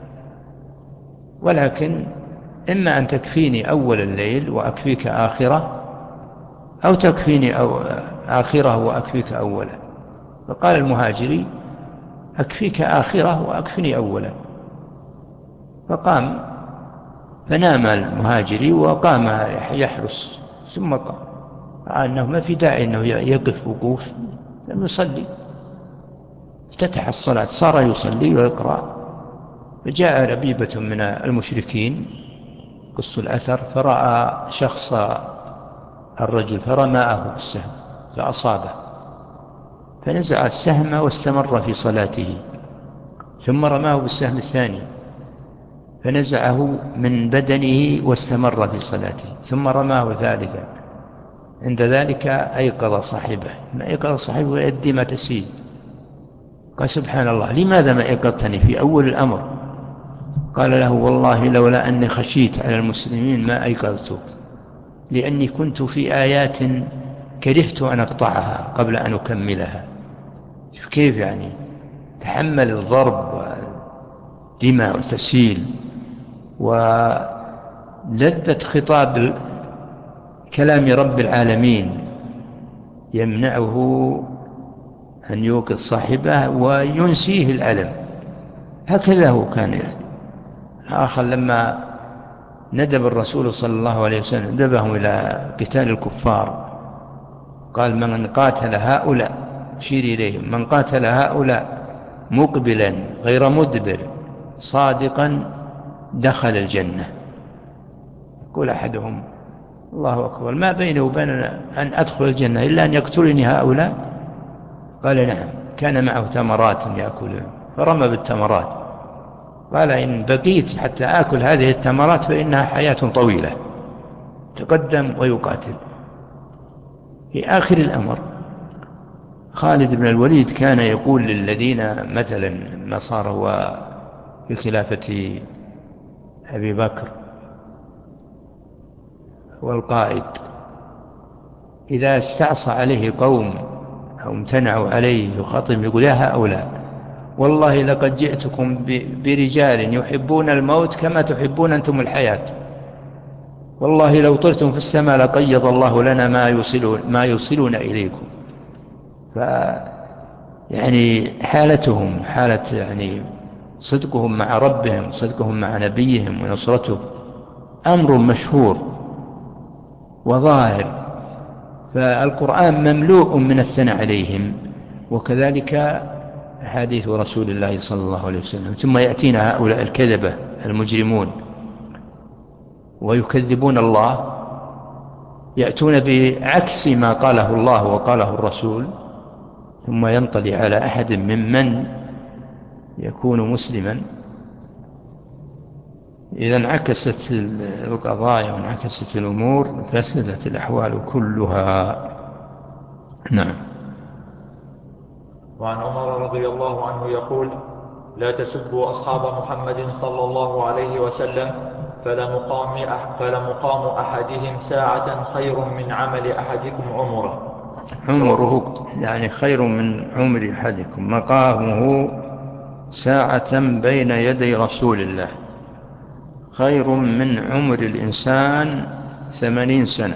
ولكن إما أن تكفيني أول الليل وأكفيك آخرة، أو تكفيني آخرة وأكفيك أولا. فقال المهاجري: أكفيك آخرة وأكفني أولا. فقام، فنام المهاجري وقام يحرس، ثم قام أنه ما في داعي أنه يقف وقوف، لم يصلي. افتتح الصلاة، صار يصلي ويقرأ. فجاء ربيبة من المشركين قص الأثر فرأى شخص الرجل فرماه بالسهم فأصابه، فنزع السهم واستمر في صلاته، ثم رماه بالسهم الثاني فنزعه من بدنه واستمر في صلاته، ثم رماه ثالثا. عند ذلك أيقظ صاحبه، ما أيقظ صاحبه يدي ما تسيل. قال: سبحان الله، لماذا ما أيقظتني في أول الأمر؟ قال له: والله لولا أني خشيت على المسلمين ما أيقظتك، لأني كنت في آيات كرهت أن أقطعها قبل أن أكملها. كيف يعني تحمل الضرب والدماء والتسيل ولذة خطاب كلام رب العالمين يمنعه أن يوقظ صاحبه وينسيه الألم. هكذا هو كان يعني. آخر لما ندب الرسول صلى الله عليه وسلم ندبهم إلى قتال الكفار، قال: من قاتل هؤلاء، شير إليهم، من قاتل هؤلاء مقبلا غير مدبر صادقا دخل الجنة. يقول أحدهم: الله أكبر، ما بيني وبين أن أدخل الجنة إلا أن يقتلني هؤلاء؟ قال: نعم. كان معه تمرات يأكلها فرمى بالتمرات، قال: إن بقيت حتى آكل هذه التمرات فإنها حياة طويلة. تقدم ويقاتل. في آخر الأمر خالد بن الوليد كان يقول للذين مثلا ما صار هو في خلافة أبي بكر والقائد، إذا استعصى عليه قوم أو امتنعوا عليه يخاطب يقول: يا هؤلاء والله لقد جئتكم برجال يحبون الموت كما تحبون أنتم الحياة، والله لو طرتم في السماء لقيض الله لنا ما يوصلون إليكم. يعني حالتهم حالة يعني صدقهم مع ربهم، صدقهم مع نبيهم ونصرته أمر مشهور وظاهر، فالقرآن مملوء من الثناء عليهم، وكذلك حديث رسول الله صلى الله عليه وسلم. ثم يأتينا هؤلاء الكذبة المجرمون ويكذبون الله، يأتون بعكس ما قاله الله وقاله الرسول، ثم ينطلي على أحد ممن يكون مسلما. إذا انعكست القضايا وانعكست الأمور فسدت الأحوال كلها. نعم.
وعن عمر رضي الله عنه يقول: لا تسبوا أصحاب محمد صلى الله عليه وسلم، فلمقام أحدهم ساعة خير من عمل أحدكم عمره.
عمره يعني خير من عمر أحدكم، مقامه ساعة بين يدي رسول الله خير من عمر الإنسان 80 سنة.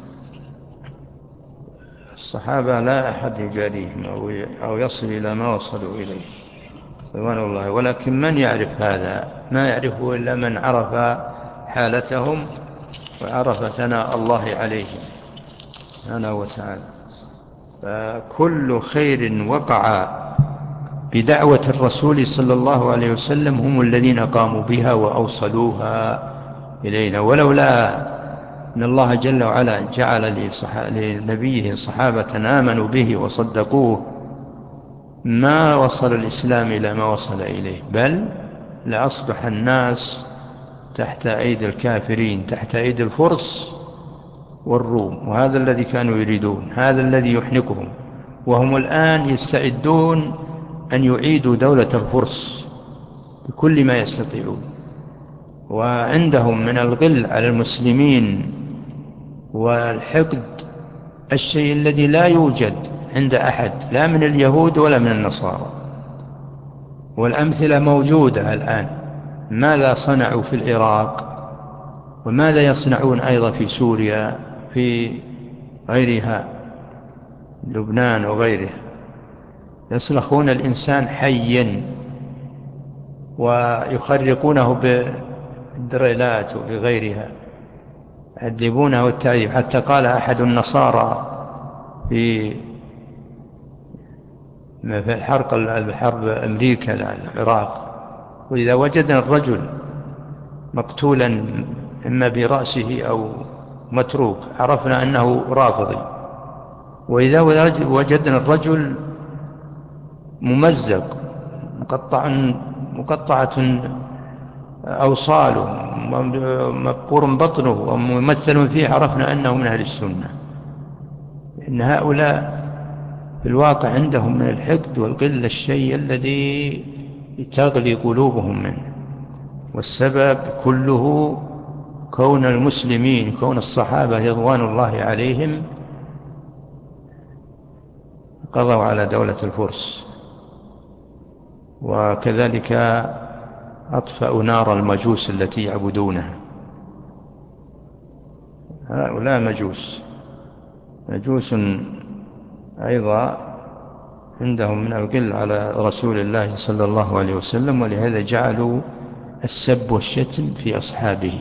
الصحابة لا أحد يجاريهم أو يصل إلى ما وصلوا إليه رضوان الله، ولكن من يعرف هذا؟ ما يعرفه إلا من عرف حالتهم وعرف ثناء الله عليهم سبحانه وتعالى. فكل خير وقع بدعوة الرسول صلى الله عليه وسلم هم الذين قاموا بها وأوصلوها إلينا، ولولا أن الله جل وعلا جعل لنبيه صحابة آمنوا به وصدقوه ما وصل الإسلام إلى ما وصل إليه، بل لأصبح الناس تحت أيدي الكافرين، تحت أيدي الفرس والروم، وهذا الذي كانوا يريدون، هذا الذي يحنكهم. وهم الآن يستعدون أن يعيدوا دولة الفرس بكل ما يستطيعون، وعندهم من الغل على المسلمين والحقد الشيء الذي لا يوجد عند أحد، لا من اليهود ولا من النصارى. والأمثلة موجودة الآن، ماذا صنعوا في العراق وماذا يصنعون أيضا في سوريا في غيرها، لبنان وغيره. يسلخون الإنسان حيا ويخرقونه بالدريلات وبغيرها، يعذبونه التعذيب. حتى قال أحد النصارى في الحرب أمريكا العراق: وإذا وجدنا الرجل مقتولا إما برأسه أو متروك عرفنا أنه رافضي، وإذا وجدنا الرجل ممزق مقطعة أوصاله مبقور بطنه وممثل فيه عرفنا أنه من أهل السنة. إن هؤلاء في الواقع عندهم من الحقد والغل الشيء الذي تغلي قلوبهم منه، والسبب كله كون المسلمين، كون الصحابة رضوان الله عليهم قضوا على دولة الفرس، وكذلك أطفأوا نار المجوس التي يعبدونها. هؤلاء مجوس أيضا عندهم من الغل على رسول الله صلى الله عليه وسلم، ولهذا جعلوا السب والشتم في أصحابه.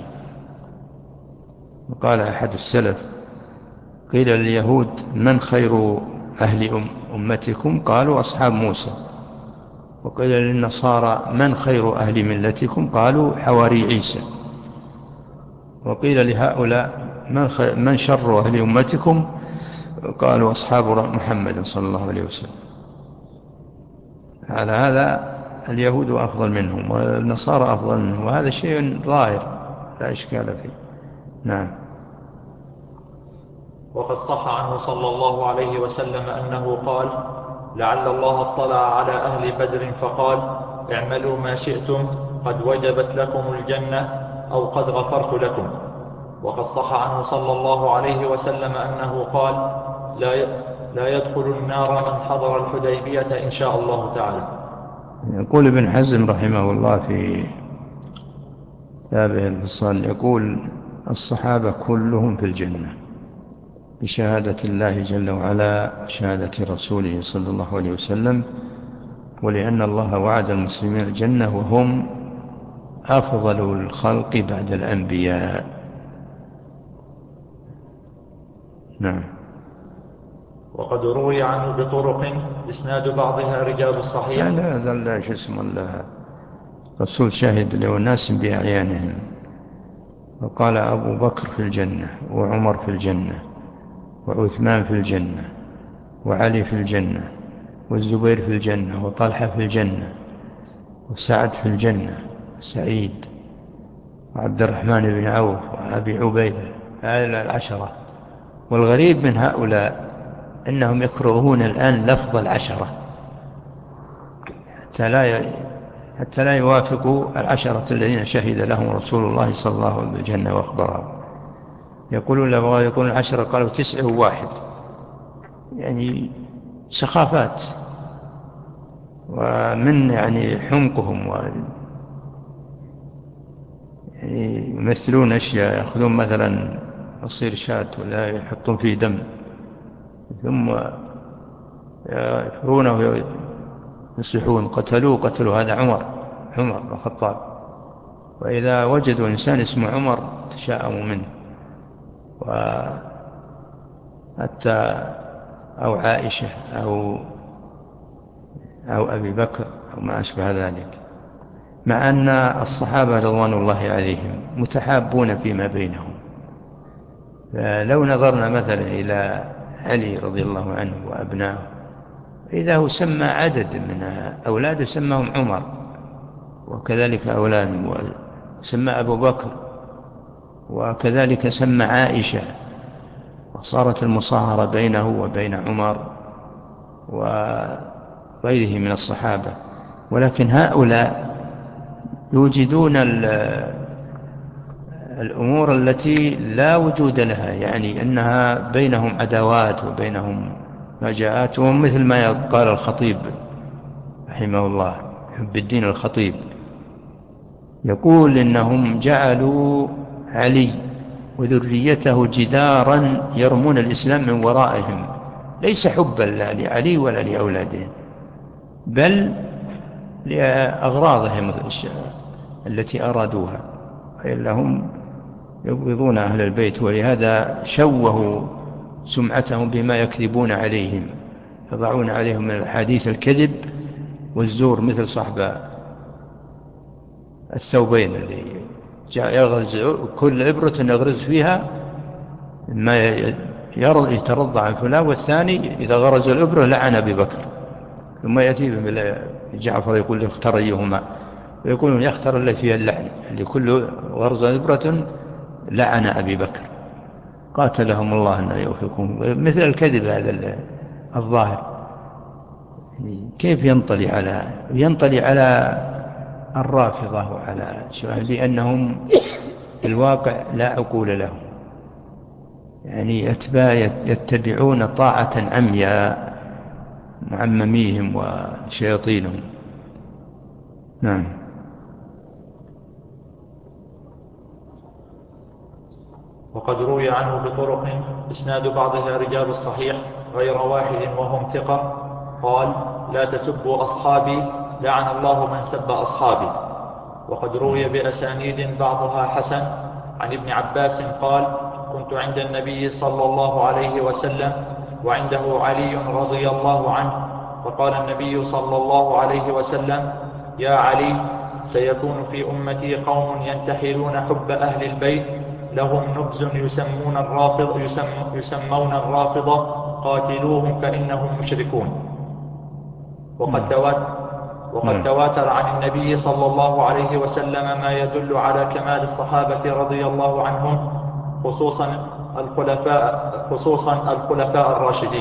وقال أحد السلف: قيل لليهود من خير أهل أمتكم؟ قالوا أصحاب موسى. وقيل للنصارى من خير أهل ملتكم؟ قالوا حواري عيسى. وقيل لهؤلاء من شر أهل أمتكم؟ قالوا أصحاب محمد صلى الله عليه وسلم. على هذا اليهود أفضل منهم والنصارى أفضل منهم، وهذا شيء ظاهر لا إشكال فيه. نعم.
وقد صح عنه صلى الله عليه وسلم أنه قال: لعل الله اطلع على أهل بدر فقال: اعملوا ما شئتم قد وجبت لكم الجنة، أو قد غفرت لكم. وقد صح عنه صلى الله عليه وسلم أنه قال: لا يدخل النار من حضر الحديبية إن شاء الله تعالى.
يقول ابن حزم رحمه الله في تابع الفصال، يقول: الصحابة كلهم في الجنة بشهادة الله جل وعلا وشهادة رسوله صلى الله عليه وسلم، ولأن الله وعد المسلمين الجنة وهم أفضل الخلق بعد الأنبياء. نعم.
وقد روي عنه بطرق إسناد بعضها رجال الصحيح.
لا شو اسمه الله، رسول شاهد له الناس بأعيانهم، وقال: أبو بكر في الجنة، وعمر في الجنة، وعثمان في الجنة، وعلي في الجنة، والزبير في الجنة، وطلحة في الجنة، وسعد في الجنة، سعيد، وعبد الرحمن بن عوف، وأبي عبيدة. هذه العشرة. والغريب من هؤلاء أنهم يكرهون الآن لفظ العشرة حتى لا يوافقوا العشرة الذين شهد لهم رسول الله صلى الله عليه وسلم بالجنة وأخبرهم. يقولون لما يقولون العشرة قالوا 9 و1، يعني سخافات، ومن يعني حمقهم يعني يمثلون أشياء، يأخذون مثلا عصير شاة ولا يحطون فيه دم ثم يفرونه ويصيحون: قتلوا هذا عمر بن الخطاب. وإذا وجدوا إنسان اسمه عمر تشاءموا منه، وحتى أو عائشة أو أبي بكر أو ما أشبه ذلك، مع أن الصحابة رضوان الله عليهم متحابون فيما بينهم. فلو نظرنا مثلا إلى علي رضي الله عنه وأبنائه، إذا هو سمى عدد من أولاده سماهم عمر، وكذلك أولاده، وسمى أبو بكر، وكذلك سمى عائشة، وصارت المصاهرة بينه وبين عمر وغيره من الصحابة. ولكن هؤلاء يوجدون الأمور التي لا وجود لها، يعني أنها بينهم عداوات وبينهم فجاءات. ومثل ما قال الخطيب رحمه الله، حب الدين الخطيب، يقول: إنهم جعلوا علي وذريته جدارا يرمون الإسلام من ورائهم، ليس حبا لا لعلي ولا لأولادهم، بل لأغراضهم التي أرادوها، إلا هم يبغضون أهل البيت، ولهذا شوهوا سمعتهم بما يكذبون عليهم، يضعون عليهم من الحديث الكذب والزور، مثل صاحب الثوبين اللي جاء يغرز كل إبرة يغرز فيها ما يترضى عن فلان، والثاني إذا غرز الإبرة لعن أبي بكر، ثم يأتي جعفر يقول: اختر أيهما، ويقولون: يختار التي فيها اللعن، لكل غرز إبرة لعن أبي بكر، قاتلهم الله أن يوفقون. مثل الكذب هذا الظاهر، كيف ينطلي على الرافضة وعلى شبه، لأنهم في الواقع لا عقول لهم، يعني يتبعون طاعة عمياء معمميهم وشياطينهم. نعم.
وقد روي عنه بطرق إسناد بعضها رجال الصحيح غير واحد وهم ثقة، قال: لا تسبوا أصحابي، لعن الله من سب أصحابي. وقد روي بأسانيد بعضها حسن عن ابن عباس قال: كنت عند النبي صلى الله عليه وسلم وعنده علي رضي الله عنه، فقال النبي صلى الله عليه وسلم: يا علي، سيكون في أمتي قوم ينتحلون حب أهل البيت، لهم نبز يسمون الرافضة، قاتلوهم فإنهم مشركون. وقد تواتر عن النبي صلى الله عليه وسلم ما يدل على كمال الصحابة رضي الله عنهم، خصوصا الخلفاء الراشدين،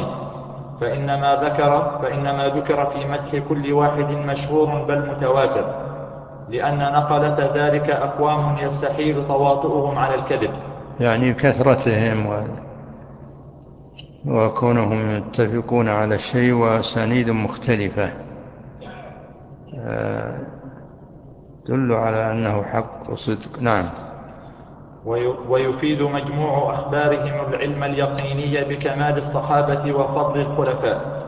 فإنما ذكر في مدح كل واحد مشهور بل متواتر، لأن نقلة ذلك أقوام يستحيل تواطؤهم على الكذب،
يعني كثرتهم وكونهم يتفقون على شيء وأسانيد مختلفة تدل على أنه حق وصدق. نعم.
ويفيد مجموع أخبارهم العلم اليقيني بكمال الصحابة وفضل الخلفاء.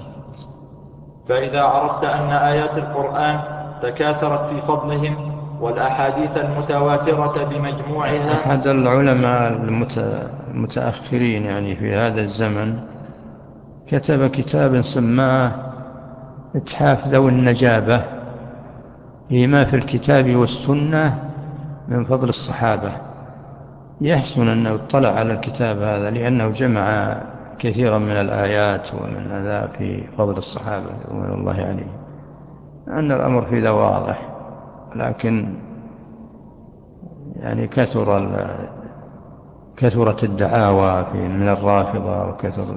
فإذا عرفت أن آيات القرآن تكاثرت في فضلهم والأحاديث المتواترة بمجموعها.
أحد العلماء المتأخرين يعني في هذا الزمن كتب كتابا سماه إتحاف ذوي النجابة فيما في الكتاب والسنة من فضل الصحابة. يحسن أنه اطلع على الكتاب هذا لأنه جمع كثيرا من الآيات ومن هذا في فضل الصحابة رضوان الله عليهم. أن الأمر في ذا واضح، لكن يعني كثرت الدعاوى من الرافضة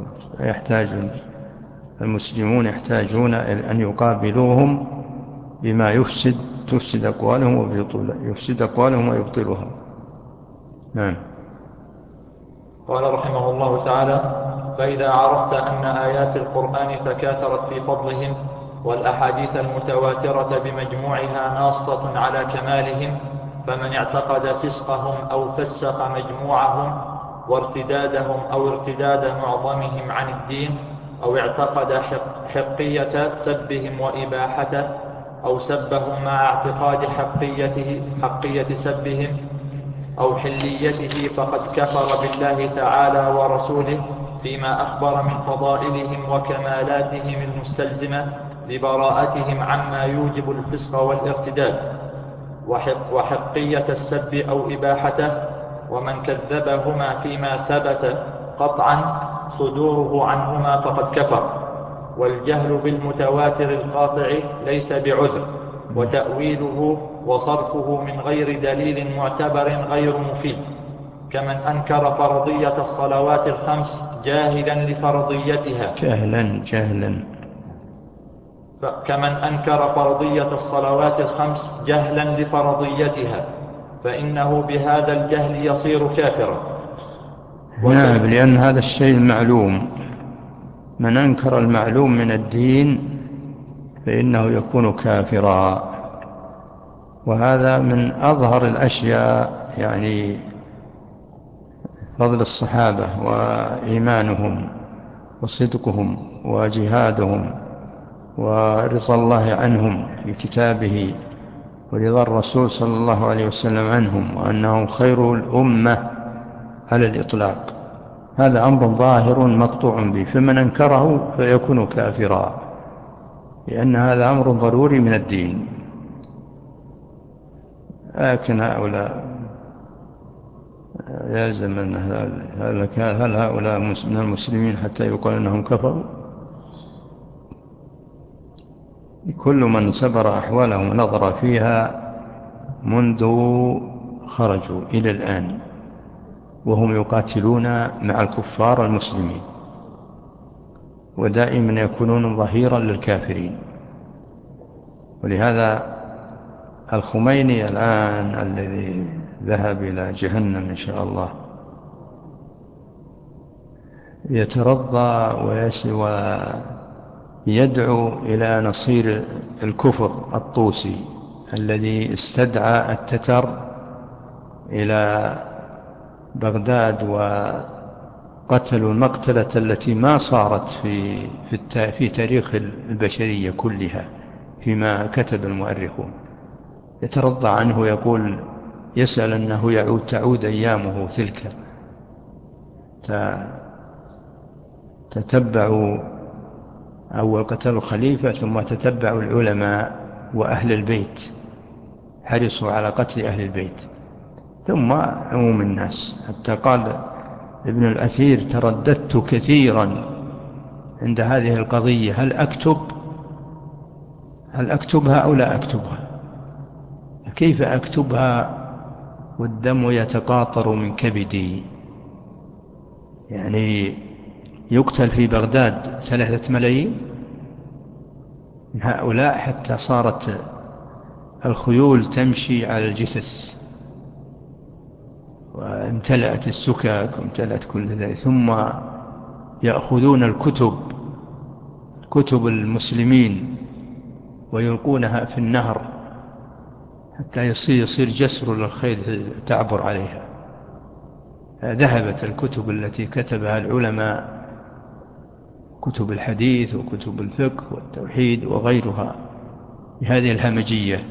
المسلمون يحتاجون أن يقابلوهم بما تفسد أقوالهم ويبطلها. نعم.
قال رحمه الله تعالى: فإذا عرفت أن آيات القرآن تكاثرت في فضلهم والأحاديث المتواترة بمجموعها ناصة على كمالهم، فمن اعتقد فسقهم أو فسق مجموعهم وارتدادهم أو ارتداد معظمهم عن الدين، أو اعتقد حقية سبهم وإباحته، أو سبهم مع اعتقاد حقية سبهم أو حليته، فقد كفر بالله تعالى ورسوله فيما أخبر من فضائلهم وكمالاتهم المستلزمة لبراءتهم عما يوجب الفسق والارتداد وحقية السب أو إباحته. ومن كذبهما فيما ثبت قطعا صدوره عنهما فقد كفر. والجهل بالمتواتر القاطع ليس بعذر، وتأويله وصرفه من غير دليل معتبر غير مفيد. كمن أنكر فرضية الصلوات الخمس جاهلا لفرضيتها كمن أنكر فرضية الصلوات الخمس جهلا لفرضيتها فإنه بهذا الجهل يصير كافرا.
نعم، لأن هذا الشيء المعلوم، من أنكر المعلوم من الدين فإنه يكون كافرا. وهذا من أظهر الأشياء، يعني فضل الصحابة وإيمانهم وصدقهم وجهادهم ورضا الله عنهم في كتابه ورضا الرسول صلى الله عليه وسلم عنهم، وأنهم خير الأمة على الإطلاق. هذا أمر ظاهر مقطوع به، فمن أنكره فيكون كافرا، لأن هذا أمر ضروري من الدين. لكن هؤلاء يلزم أن هل هؤلاء من المسلمين حتى يقال أنهم كفروا؟ كل من سبر أحوالهم ونظر فيها منذ خرجوا إلى الآن وهم يقاتلون مع الكفار المسلمين، ودائما يكونون ظهيرا للكافرين. ولهذا الخميني الآن الذي ذهب إلى جهنم إن شاء الله يترضى ويدعو إلى نصير الكفر الطوسي الذي استدعى التتر إلى بغداد وقتلوا المقتلة التي ما صارت في تاريخ البشرية كلها فيما كتب المؤرخون. يترضى عنه ويقول يسأل أنه تعود أيامه تلك. تتبعوا أول قتلوا الخليفة ثم تتبعوا العلماء وأهل البيت، حرصوا على قتل أهل البيت ثم عموم الناس، حتى قال ابن الأثير ترددت كثيرا عند هذه القضية، هل أكتبها أو لا أكتبها؟ كيف أكتبها والدم يتقاطر من كبدي؟ يعني يقتل في بغداد 3 ملايين من هؤلاء حتى صارت الخيول تمشي على الجثث. وامتلأت السكك وامتلأت كل ذلك، ثم يأخذون كتب المسلمين ويلقونها في النهر حتى يصير جسر للخيل تعبر عليها. ذهبت الكتب التي كتبها العلماء، كتب الحديث وكتب الفقه والتوحيد وغيرها، بهذه الهمجية.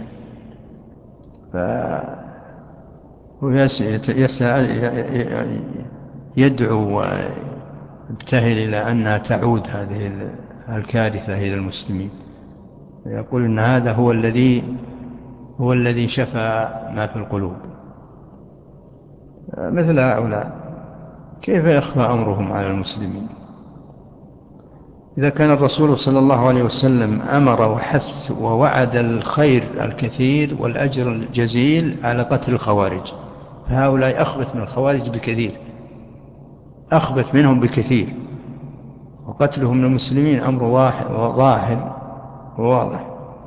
يدعو ويبتهل إلى أنها تعود هذه الكارثة إلى المسلمين، يقول إن هذا هو الذي شفى ما في القلوب. مثل هؤلاء كيف يخفى أمرهم على المسلمين؟ إذا كان الرسول صلى الله عليه وسلم أمر وحث ووعد الخير الكثير والأجر الجزيل على قتل الخوارج، فهؤلاء أخبث من الخوارج بكثير، أخبث منهم بكثير، وقتلهم للمسلمين أمر ظاهر وواضح.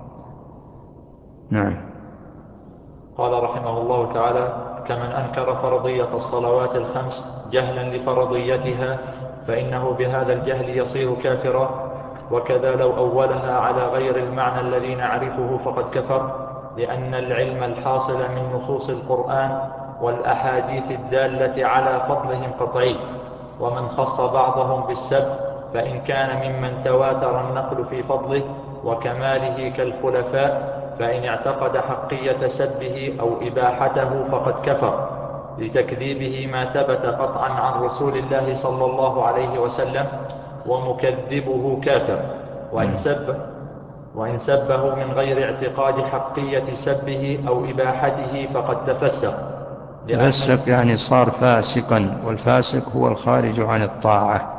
نعم.
قال رحمه الله تعالى: كمن أنكر فرضية الصلوات الخمس جهلا لفرضيتها فإنه بهذا الجهل يصير كافرا، وكذا لو أولها على غير المعنى الذي نعرفه فقد كفر، لأن العلم الحاصل من نصوص القرآن والأحاديث الدالة على فضلهم قطعي. ومن خص بعضهم بالسب فإن كان ممن تواتر النقل في فضله وكماله كالخلفاء، فإن اعتقد حقية سبه أو إباحته فقد كفر، لتكذيبه ما ثبت قطعا عن رسول الله صلى الله عليه وسلم، ومكذبه كافر. وإن سبه من غير اعتقاد حقية سبه أو إباحته فقد تفسق.
تفسق يعني صار فاسقا، والفاسق هو الخارج عن الطاعة.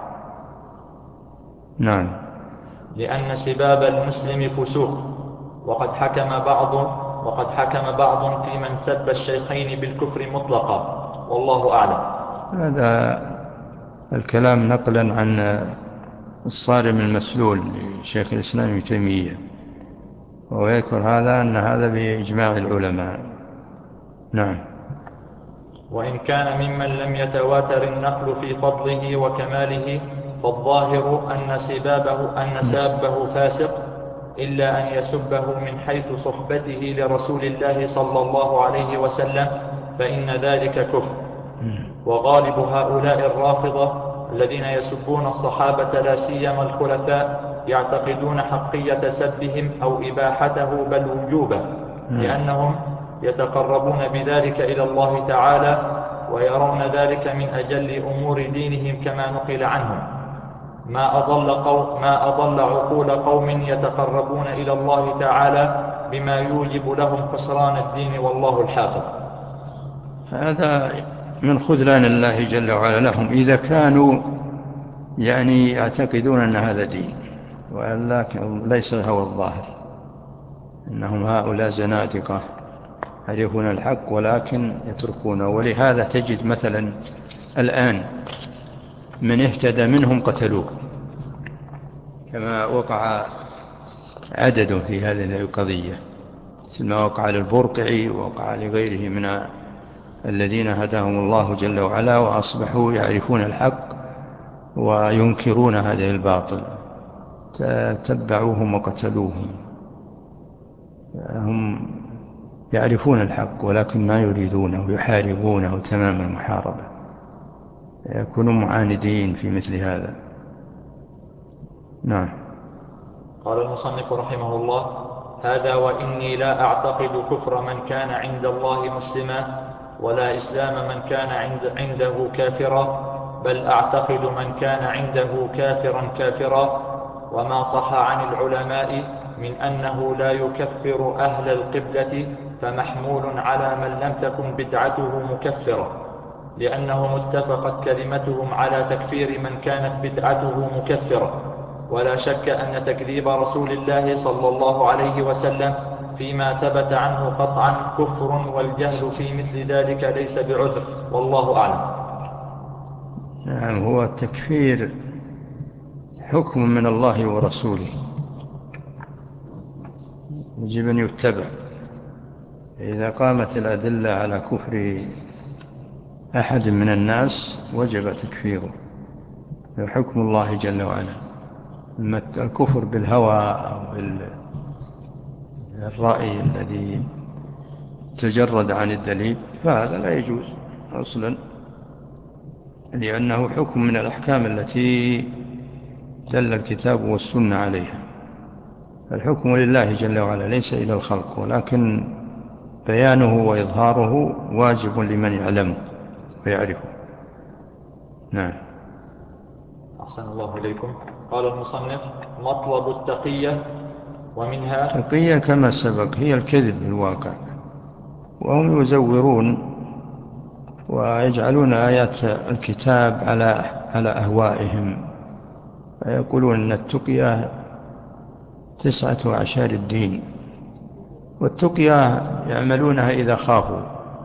نعم.
لأن سباب المسلم فسوق، وقد حكم بعض في من سب الشيخين بالكفر مطلقا، والله أعلم.
هذا الكلام نقلا عن الصارم المسلول لشيخ الإسلام ابن تيمية، ويذكر أن هذا بإجماع العلماء. نعم.
وإن كان ممن لم يتواتر النقل في فضله وكماله فالظاهر أن سابه فاسق، إلا أن يسبه من حيث صحبته لرسول الله صلى الله عليه وسلم، فإن ذلك كفر. وغالب هؤلاء الرافضة الذين يسبون الصحابة لا سيما الخلفاء يعتقدون حقية سبهم أو إباحته بل وجوبه، لأنهم يتقربون بذلك إلى الله تعالى، ويرون ذلك من أجل أمور دينهم كما نقل عنهم. ما أضل عقول قوم يتقربون إلى الله تعالى بما يوجب لهم خسران الدين، والله الحافظ.
هذا من خذلان الله جل وعلا لهم، إذا كانوا يعتقدون أن هذا دين، ولكن ليس هو الظاهر، إنهم هؤلاء زنادقة يعرفون الحق ولكن يتركونه. ولهذا تجد مثلا الآن من اهتدى منهم قتلوه، كما وقع عدد في هذه القضية، مثل ما وقع للبرقعي ووقع لغيره من الذين هداهم الله جل وعلا وأصبحوا يعرفون الحق وينكرون هذه الباطل، تتبعوهم وقتلوهم. هم يعرفون الحق ولكن ما يريدونه، يحاربونه تمام المحاربة، يكونوا معاندين في مثل هذا. نعم.
قال المصنف رحمه الله: هذا وإني لا أعتقد كفر من كان عند الله مسلما، ولا إسلام من كان عنده كافرا، بل أعتقد من كان عنده كافرا كافرا. وما صح عن العلماء من أنه لا يكفر أهل القبلة فمحمول على من لم تكن بدعته مكفرة، لأنهم اتفقت كلمتهم على تكفير من كانت بدعته مكفرة. ولا شك أن تكذيب رسول الله صلى الله عليه وسلم فيما ثبت عنه قطعا كفر، والجهل في مثل ذلك ليس بعذر، والله أعلم.
نعم. هو التكفير حكم من الله ورسوله، يجب أن يتبع. إذا قامت الأدلة على كفر أحد من الناس وجب تكفيره، حكم الله جل وعلا. أما الكفر بالهوى أو بالرأي الذي تجرد عن الدليل فهذا لا يجوز أصلا، لأنه حكم من الأحكام التي دل الكتاب والسنة عليها. الحكم لله جل وعلا ليس إلى الخلق، ولكن بيانه وإظهاره واجب لمن يعلمه ويعرفه. نعم.
أحسن الله إليكم. قال المصنف: مطلب التقية ومنها
التقية كما سبق هي الكذب في الواقع، وهم يزورون ويجعلون آيات الكتاب على أهوائهم، فيقولون أن التقية 19 الدين، والتقية يعملونها إذا خافوا،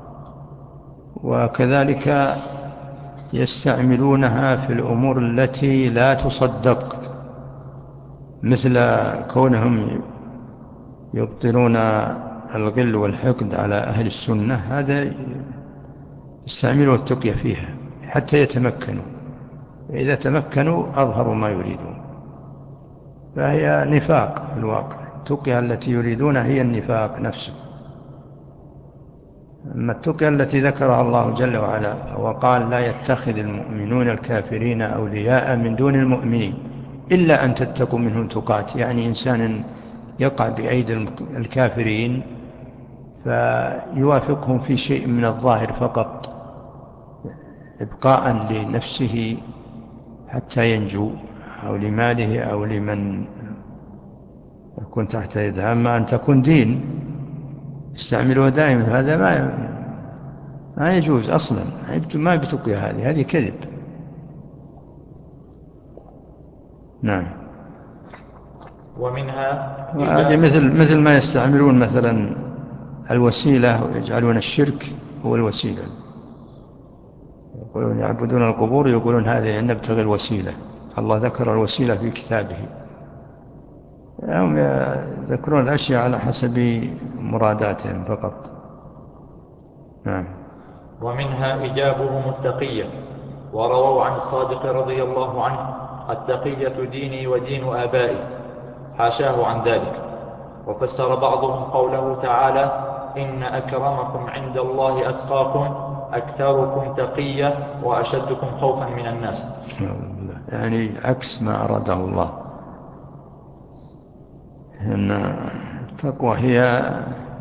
وكذلك يستعملونها في الأمور التي لا تصدق، مثل كونهم يبطلون الغل والحقد على أهل السنة، هذا يستعملوا التقية فيها حتى يتمكنوا، فإذا تمكنوا أظهروا ما يريدون، فهي نفاق في الواقع. التقية التي يريدونها هي النفاق نفسه. أما التقية التي ذكرها الله جل وعلا وقال: لا يتخذ المؤمنون الكافرين أولياء من دون المؤمنين إلا أن تتقوا منهم تقات، يعني إنسان يقع بأيدي الكافرين فيوافقهم في شيء من الظاهر فقط إبقاء لنفسه حتى ينجو، أو لماله أو لمن يكون تحت يده. أما أن تكون دين يستعملها دائما، هذا ما يجوز أصلا، ما بتقيا، هذه كذب. نعم.
ومنها
وهذه مثل ما يستعملون مثلا الوسيلة ويجعلون الشرك هو الوسيلة، يقولون يعبدون القبور، يقولون هذه نبتغي الوسيلة، الله ذكر الوسيلة في كتابه. هم يذكرون الأشياء على حسب مراداتهم فقط. نعم.
ومنها إجابهم التقية، ورووا عن الصادق رضي الله عنه: التقية ديني ودين آبائي، حاشاه عن ذلك. وفسر بعضهم قوله تعالى: إن أكرمكم عند الله أتقاكم أكثركم تقية وأشدكم خوفا من الناس،
يعني عكس ما أراده الله، إن التقوى هي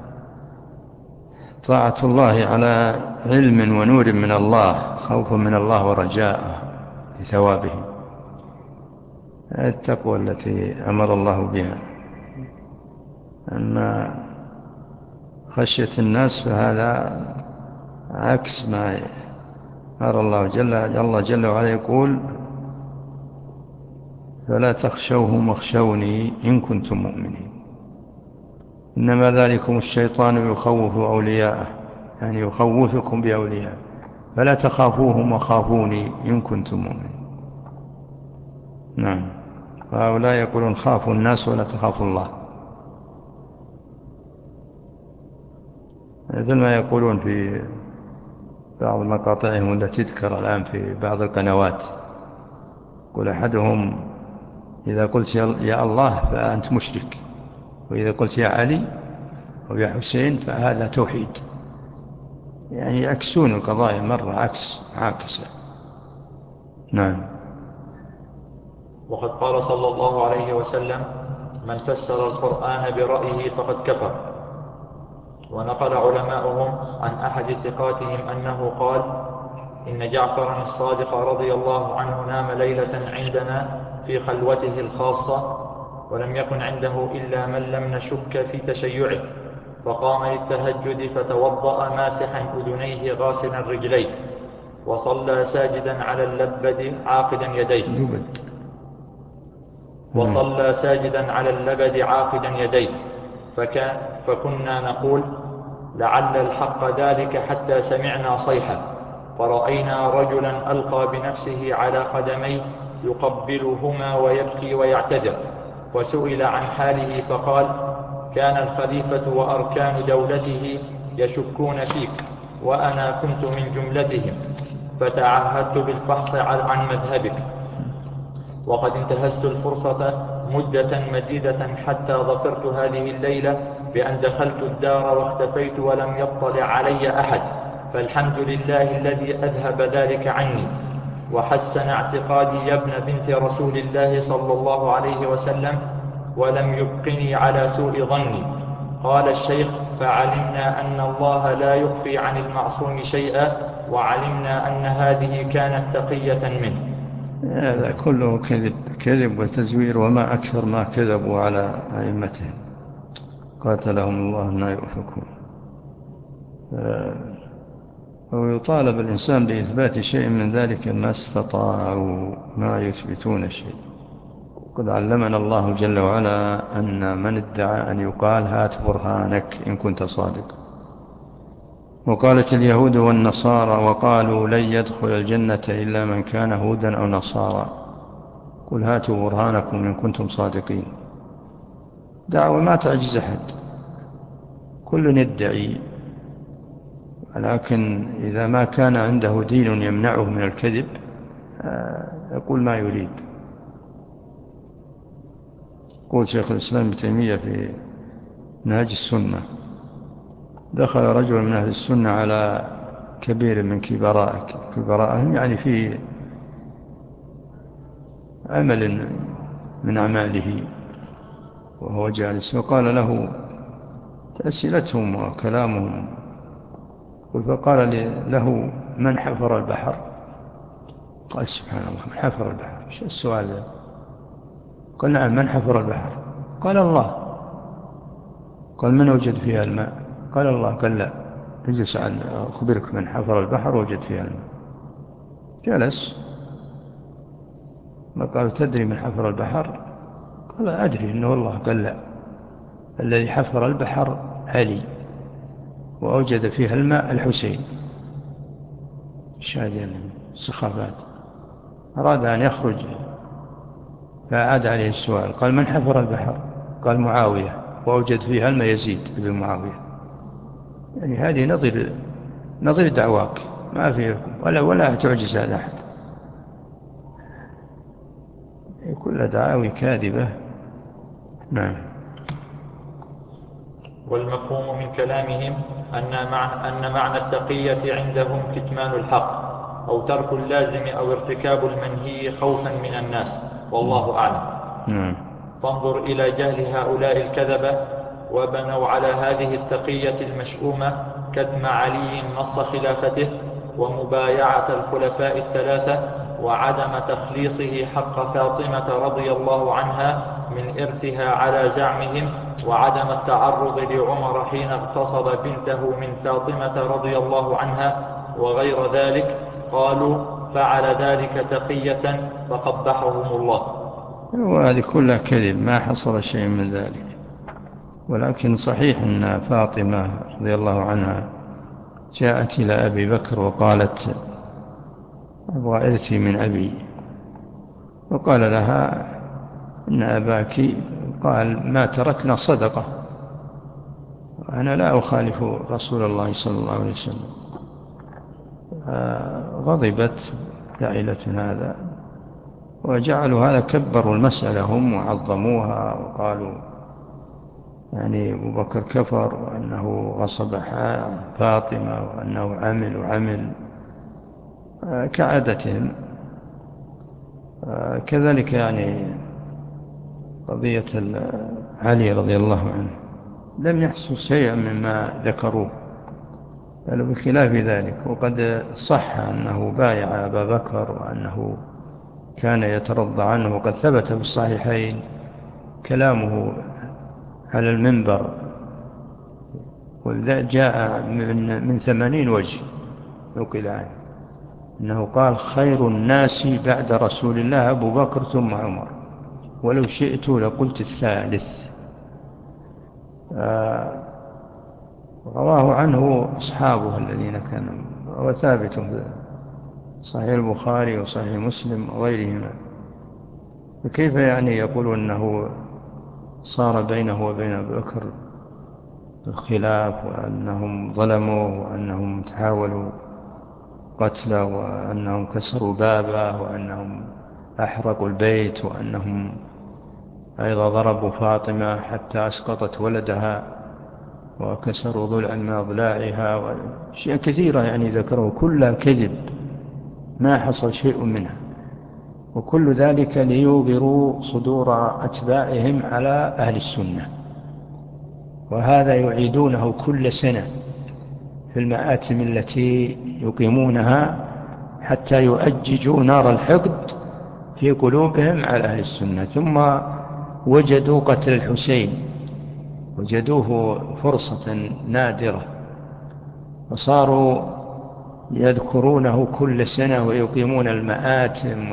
طاعة الله على علم ونور من الله، خوف من الله ورجاء لثوابه، التقوى التي أمر الله بها. أما خشية الناس فهذا عكس ما أرى الله جل وعلا يقول: فلا تخشوهم واخشوني إن كنتم مؤمنين، إنما ذلكم الشيطان يخوف أولياءه، يعني يخوفكم بأولياءه، فلا تخافوهم وخافوني إن كنتم مؤمنين. نعم. هؤلاء يقولون خافوا الناس ولا تخافوا الله، مثل ما يقولون في بعض مقاطعهم التي تذكر الآن في بعض القنوات، يقول أحدهم: إذا قلت يا الله فأنت مشرك، وإذا قلت يا علي أو يا حسين فهذا توحيد. يعني يعكسون القضايا مرة عاكسة. نعم.
وقد قال صلى الله عليه وسلم: من فسر القرآن برأيه فقد كفر. ونقل علماؤهم عن أحد ثقاتهم أنه قال: إن جعفرا الصادق رضي الله عنه نام ليلة عندنا في خلوته الخاصة، ولم يكن عنده إلا من لم نشك في تشيعه، فقام للتهجد فتوضأ ماسحا أذنيه غاسلا رجليه، وصلى ساجدا على اللبد عاقدا يديه فكنا نقول: لعل الحق ذلك، حتى سمعنا صيحة، فرأينا رجلا ألقى بنفسه على قدميه يقبلهما ويبكي ويعتذر، وسئل عن حاله فقال: كان الخليفة وأركان دولته يشكون فيك، وأنا كنت من جملتهم، فتعهدت بالفحص عن مذهبك، وقد انتهزت الفرصة مدة مديدة حتى ظفرت هذه الليلة بأن دخلت الدار واختفيت ولم يطلع علي أحد، فالحمد لله الذي أذهب ذلك عني وحسن اعتقادي يا ابن بنت رسول الله صلى الله عليه وسلم، ولم يبقني على سوء ظني. قال الشيخ: فعلمنا أن الله لا يخفي عن المعصوم شيئا، وعلمنا أن هذه كانت تقية منه.
هذا كله كذب وتزوير، وما أكثر ما كذبوا على أئمتهم قاتلهم الله أن يؤفكون. ويطالب الإنسان بإثبات شيء من ذلك ما استطاعوا، ما يثبتون شيء. قد علمنا الله جل وعلا أن من ادعى أن يقال هات برهانك إن كنت صادق. وقالت اليهود والنصارى وقالوا لن يدخل الجنة إلا من كان هودا أو نصارى، قل هاتوا برهانكم إن كنتم صادقين. دعوة ما تعجز أحد، كل يدعي، لكن إذا ما كان عنده دين يمنعه من الكذب يقول ما يريد. يقول شيخ الإسلام ابن تيمية في نهج السنة: دخل رجل من أهل السنة على كبير من كبرائهم، يعني في عمل من أعماله وهو جالس، وقال له أسئلتهم وكلامهم، فقال له: من حفر البحر؟ قال: سبحان الله، من حفر البحر؟ شو السؤال ذا؟ قال: نعم، من حفر البحر؟ قال: الله. قال: من وجد فيها الماء؟ قال: الله. قال: لا، اجلس أخبرك من حفر البحر وجد فيها الماء. جلس، ما قال: تدري من حفر البحر؟ قال: أدري إنه الله. قال: لا، الذي حفر البحر علي، وأوجد فيها الماء الحسين. شاهدين السخافات. أراد أن يخرج فأعاد عليه السؤال، قال: من حفر البحر؟ قال: معاوية، وأوجد فيها الماء يزيد بن معاوية. يعني هذه نظير دعواك، ما في ولا تعجز هذا أحد، كل دعاوي كاذبة. نعم.
والمفهوم من كلامهم أن معنى التقية عندهم كتمان الحق، أو ترك اللازم، أو ارتكاب المنهي خوفا من الناس، والله أعلم.
نعم.
فانظر إلى جهل هؤلاء الكذبة، وبنوا على هذه التقية المشؤومة كتم علي نص خلافته، ومبايعة الخلفاء الثلاثة، وعدم تخليصه حق فاطمة رضي الله عنها من إرثها على زعمهم، وعدم التعرض لعمر حين اغتصب بنته من فاطمة رضي الله عنها، وغير ذلك. قالوا: فعل ذلك تقية فقبحهم الله.
وهذه كلها كذب، ما حصل شيء من ذلك. ولكن صحيح أن فاطمة رضي الله عنها جاءت إلى أبي بكر وقالت: أبغى إرثي من أبي. وقال لها: إن أباك قال ما تركنا صدقة، أنا لا أخالف رسول الله صلى الله عليه وسلم. غضبت عائلة هذا، وجعلوا هذا، كبروا المسألة هم وعظموها، وقالوا يعني أبو بكر كفر، وأنه غصب فاطمة، وأنه عمل كعادتهم. كذلك يعني قضية علي رضي الله عنه لم يحصل شيئا مما ذكروه، بل بخلاف ذلك. وقد صح أنه بايع أبا بكر، وأنه كان يترضى عنه، وقد ثبت في الصحيحين كلامه على المنبر، وجاء من 80 وجه نقل عنه أنه قال: خير الناس بعد رسول الله أبو بكر ثم عمر، ولو شئت لقلت الثالث. رواه عنه أصحابه الذين كانوا، وثابت في صحيح البخاري وصحيح مسلم وغيرهما. فكيف يعني يقول أنه صار بينه وبين أبي بكر الخلاف، وأنهم ظلموا، وأنهم تحاولوا قتله، وأنهم كسروا بابه، وأنهم أحرقوا البيت، وأنهم أيضا ضربوا فاطمة حتى أسقطت ولدها، وكسروا ضلعا من أضلاعها، وأشياء كثيرة يعني ذكروا كلها كذب، ما حصل شيء منها، وكل ذلك ليوغروا صدور أتباعهم على أهل السنة. وهذا يعيدونه كل سنة في المآتم التي يقيمونها حتى يؤججوا نار الحقد في قلوبهم على أهل السنة. ثم وجدوا قتل الحسين، وجدوه فرصة نادرة، وصاروا يذكرونه كل سنة ويقيمون المآتم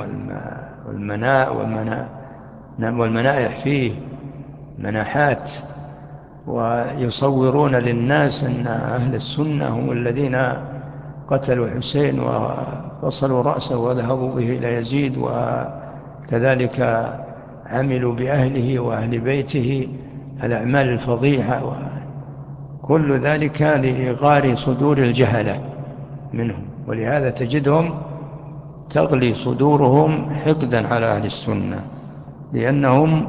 والمنائح فيه مناحات، ويصورون للناس أن أهل السنة هم الذين قتلوا الحسين وفصلوا رأسه وذهبوا به إلى يزيد، وكذلك عملوا بأهله وأهل بيته الأعمال الفظيعة، وكل ذلك لإغار صدور الجهلة منهم. ولهذا تجدهم تغلي صدورهم حقدا على أهل السنة، لأنهم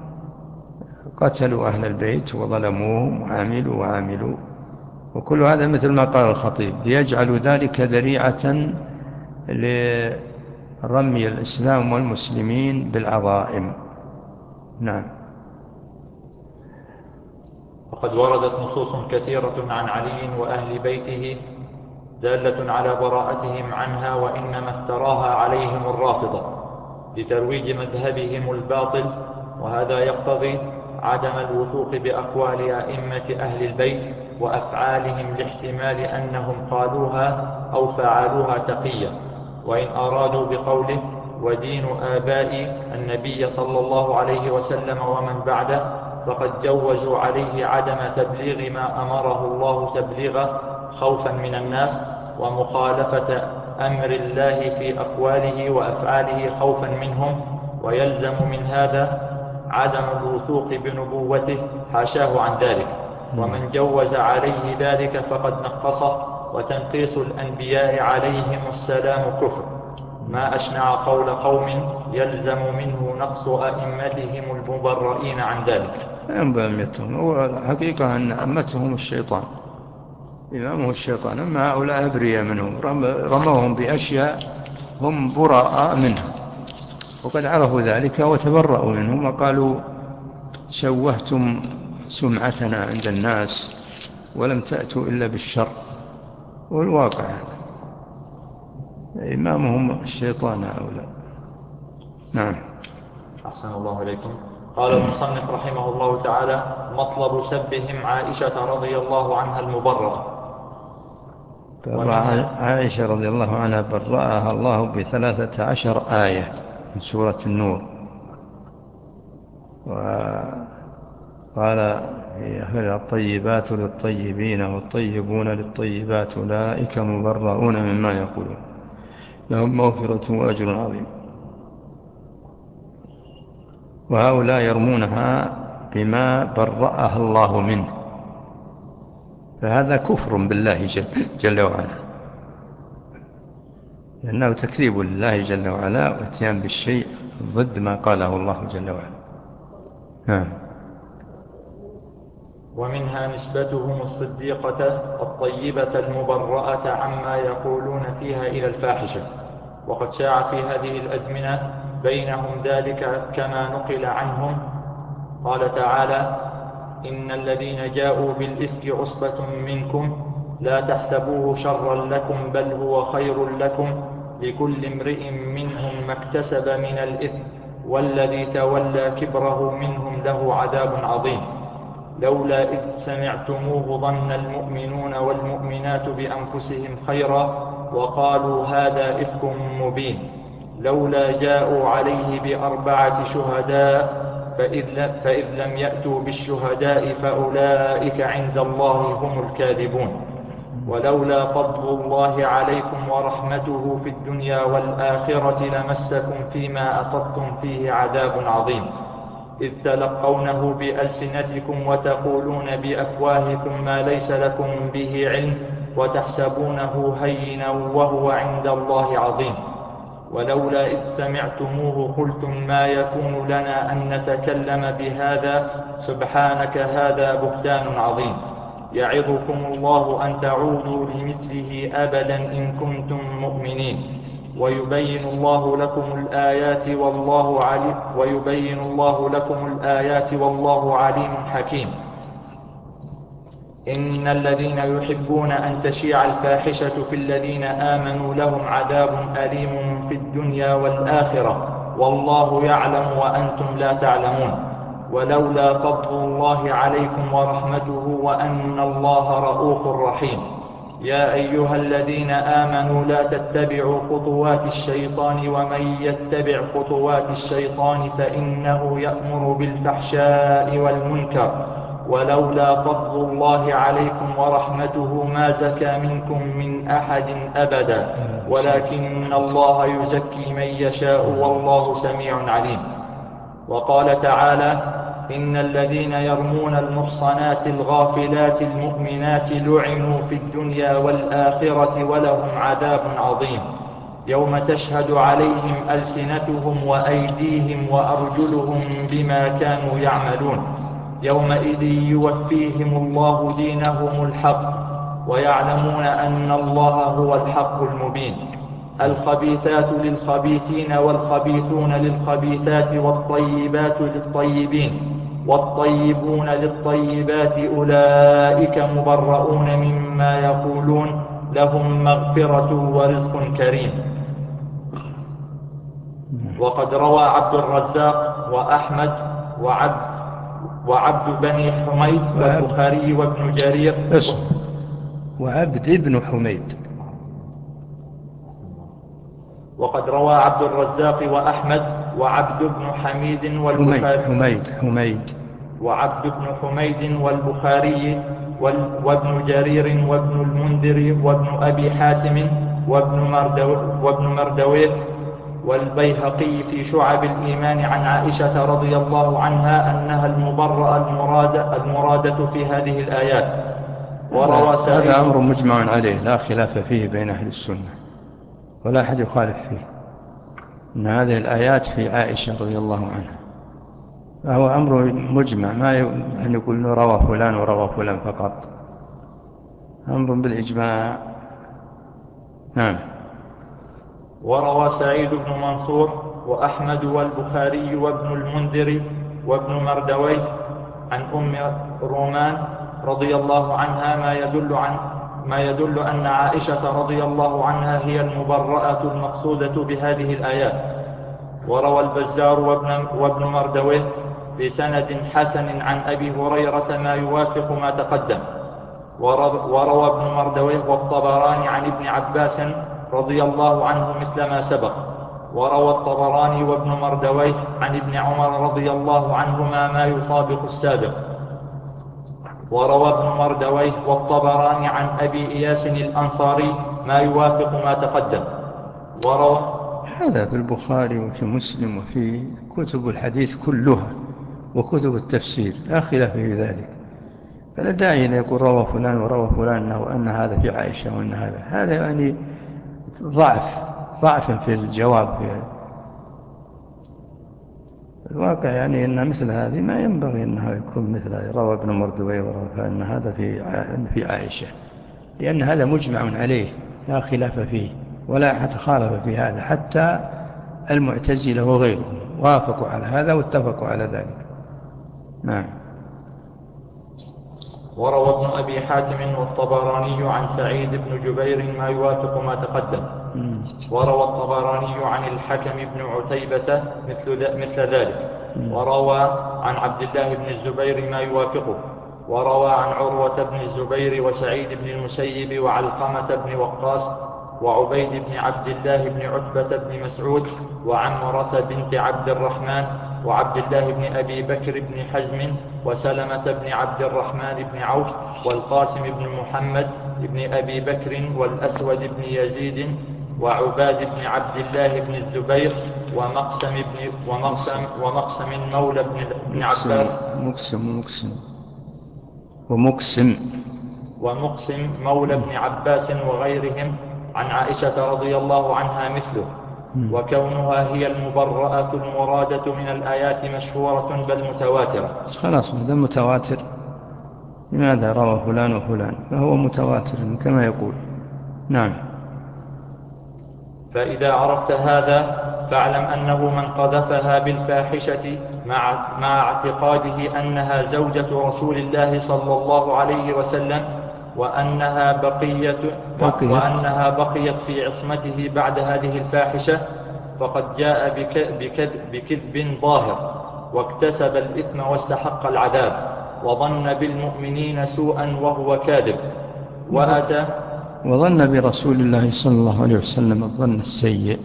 قتلوا أهل البيت وظلموهم وعملوا، وكل هذا مثل ما قال الخطيب ليجعلوا ذلك ذريعة لرمي الإسلام والمسلمين بالعظائم. نعم.
وقد وردت نصوص كثيرة عن علي وأهل بيته دالة على براءتهم عنها، وإنما افتراها عليهم الرافضة لترويج مذهبهم الباطل، وهذا يقتضي عدم الوثوق بأقوال أئمة أهل البيت وأفعالهم لاحتمال أنهم قالوها أو فعلوها تقية. وإن أرادوا بقوله ودين آباء النبي صلى الله عليه وسلم ومن بعده، فقد جوزوا عليه عدم تبليغ ما أمره الله تبليغه خوفا من الناس، ومخالفة أمر الله في أقواله وأفعاله خوفا منهم، ويلزم من هذا عدم الوثوق بنبوته حاشاه عن ذلك. ومن جوز عليه ذلك فقد نقصه، وتنقيص الأنبياء عليهم السلام كفر. ما أشنع قول قوم يلزم منه نقص أئمتهم المبرئين عن ذلك.
أئمتهم هو الحقيقة أن أئمتهم الشيطان، إمامه الشيطان، أما هؤلاء أبرياء منهم، رموهم بأشياء هم براء منها، وقد عرفوا ذلك وتبرأوا منهم، وقالوا شوهتم سمعتنا عند الناس ولم تأتوا إلا بالشر. والواقع إمامهم الشيطان هؤلاء. نعم.
أحسن الله إليكم. قال المصنف رحمه الله تعالى: مطلب سبهم عائشة رضي الله عنها المبرأة.
عائشة رضي الله عنها برأها الله ب13 آية من سورة النور، وقال في آخر: الطيبات للطيبين والطيبون للطيبات أولئك مبرؤون مما يقولون لهم مغفرة وأجر عظيم. وهؤلاء يرمونها بما برأها الله منه، فهذا كفر بالله جل وعلا، لأنه تكذيب لله جل وعلا واتيان بالشيء ضد ما قاله الله جل وعلا. نعم.
ومنها نسبتهم الصديقة الطيبة المبرأة عما يقولون فيها إلى الفاحشة، وقد شاع في هذه الأزمنة بينهم ذلك كما نقل عنهم. قال تعالى: إن الذين جاءوا بالإفك عصبة منكم لا تحسبوه شرا لكم بل هو خير لكم لكل امرئ منهم ما اكتسب من الإثم والذي تولى كبره منهم له عذاب عظيم. لولا إذ سمعتموه ظن المؤمنون والمؤمنات بأنفسهم خيرا وقالوا هذا إفك مبين. لولا جاءوا عليه ب4 شهداء فإذ لم يأتوا بالشهداء فأولئك عند الله هم الكاذبون. ولولا فضل الله عليكم ورحمته في الدنيا والآخرة لمسكم فيما أفضتم فيه عذاب عظيم، إذ تلقونه بألسنتكم وتقولون بأفواهكم ما ليس لكم به علم وتحسبونه هينا وهو عند الله عظيم. ولولا إذ سمعتموه قلتم ما يكون لنا أن نتكلم بهذا سبحانك هذا بهتان عظيم. يعظكم الله أن تعودوا لمثله أبدا إن كنتم مؤمنين. ويبين الله لكم الآيات والله عليم حكيم. إن الذين يحبون أن تشيع الفاحشة في الذين آمنوا لهم عذاب أليم في الدنيا والآخرة والله يعلم وأنتم لا تعلمون. ولولا فضل الله عليكم ورحمته وأن الله رءوف رحيم. يا أيها الذين آمنوا لا تتبعوا خطوات الشيطان ومن يتبع خطوات الشيطان فإنه يأمر بالفحشاء والمنكر ولولا فضل الله عليكم ورحمته ما زكى منكم من أحد أبدا ولكن الله يزكي من يشاء والله سميع عليم. وقال تعالى إن الذين يرمون المحصنات الغافلات المؤمنات لعنوا في الدنيا والآخرة ولهم عذاب عظيم يوم تشهد عليهم ألسنتهم وأيديهم وأرجلهم بما كانوا يعملون يومئذ يوفيهم الله دينهم الحق ويعلمون أن الله هو الحق المبين. الخبيثات للخبيثين والخبيثون للخبيثات والطيبات للطيبين والطيبون للطيبات أولئك مبرؤون مما يقولون لهم مغفرة ورزق كريم. وقد روى عبد الرزاق وأحمد وعبد بني حميد والبخاري وابن جرير
وعبد ابن حميد.
وقد روى عبد الرزاق وأحمد وعبد بن حميد والبخاري وعبد بن حميد والبخاري وابن جرير وابن المنذر وابن أبي حاتم وابن مردويه والبيهقي في شعب الإيمان عن عائشة رضي الله عنها أنها المبرأة المرادة في هذه الآيات.
وروى هذا أمر مجمع عليه لا خلاف فيه بين أهل السنة ولا أحد يخالف فيه أن هذه الآيات في عائشة رضي الله عنها فهو أمر مجمع ما يقول روى فلان وروى فلان فقط أمر بالإجماع. نعم.
وروى سعيد بن منصور وأحمد والبخاري وابن المنذر وابن مردويه عن أم رومان رضي الله عنها ما يدل أن عائشة رضي الله عنها هي المبرأة المقصودة بهذه الآيات. وروى البزار وابن مردويه بسند حسن عن أبي هريرة ما يوافق ما تقدم. وروى ابن مردويه والطبراني عن ابن عباس رضي الله عنه مثل ما سبق. وروى الطبراني وابن مردويه عن ابن عمر رضي الله عنهما ما يطابق السابق. وروى ابن مردويه والطبراني عن أبي إياس الأنصاري ما يوافق ما تقدم. وروى
هذا في البخاري وفي مسلم وفي كتب الحديث كلها وكتب التفسير لا خلاف في ذلك. فلا داعي أن يقول روى فلان وروى فلان وأن هذا في عائشة وأن هذا يعني ضعف في الجواب في الواقع يعني أن مثل هذه ما ينبغي أنها يكون مثل هذه روى ابن مردويه وروى فأن هذا في عائشة لأن هذا مجمع عليه لا خلاف فيه ولا أحد خالف في هذا حتى المعتزلة وغيرهم وافقوا على هذا واتفقوا على ذلك. نعم.
وروى ابن أبي حاتم والطبراني عن سعيد بن جبير ما يوافق ما تقدم. وروى الطبراني عن الحكم بن عتيبة مثل ذلك. وروى عن عبد الله بن الزبير ما يوافقه. وروى عن عروة بن الزبير وسعيد بن المسيب وعلقمة بن وقاص وعبيد بن عبد الله بن عتبة بن مسعود وعمرة بنت عبد الرحمن وعبد الله بن أبي بكر بن حزم وسلمة بن عبد الرحمن بن عوف والقاسم بن محمد بن أبي بكر والأسود بن يزيد وعباد بن عبد الله بن الزبير ومقسم مولى بن عباس ومقسم مولى بن عباس وغيرهم عن عائشة رضي الله عنها مثله. وكونها هي المبرأة المرادة من الآيات مشهورة بل متواترة.
خلاص هذا متواتر، لماذا روى فلان وفلان؟ فهو متواتر كما يقول. نعم.
فإذا عرفت هذا فاعلم أنه من قذفها بالفاحشة مع اعتقاده أنها زوجة رسول الله صلى الله عليه وسلم وأنها بقيت في عصمته بعد هذه الفاحشة، فقد جاء بكذب ظاهر واكتسب الإثم واستحق العذاب وظن بالمؤمنين سوءا وهو كاذب
وظن برسول الله صلى الله عليه وسلم الظن السيء،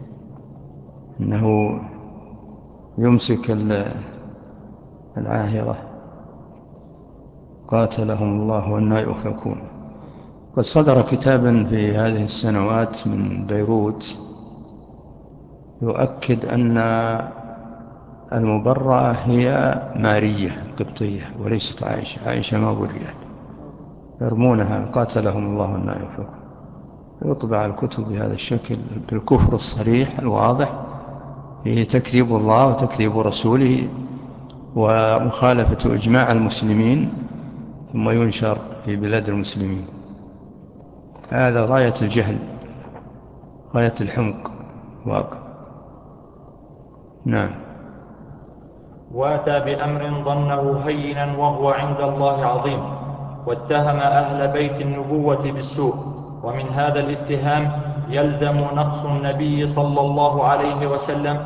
أنه يمسك العاهرة قاتلهم الله وأنى يؤفكون. قد صدر كتابا في هذه السنوات من بيروت يؤكد أن المبرأة هي مارية القبطية وليست عائشة ما برئت، يرمونها قاتلهم الله وأنى يؤفكون. يطبع الكتب بهذا الشكل بالكفر الصريح الواضح فيه تكذيب الله وتكذيب رسوله ومخالفة إجماع المسلمين، ثم ينشر في بلاد المسلمين. هذا غاية الجهل، غاية الحمق واقع. نعم.
واتى بأمر ظنه هينا وهو عند الله عظيم، واتهم أهل بيت النبوة بالسوء، ومن هذا الاتهام يلزم نقص النبي صلى الله عليه وسلم،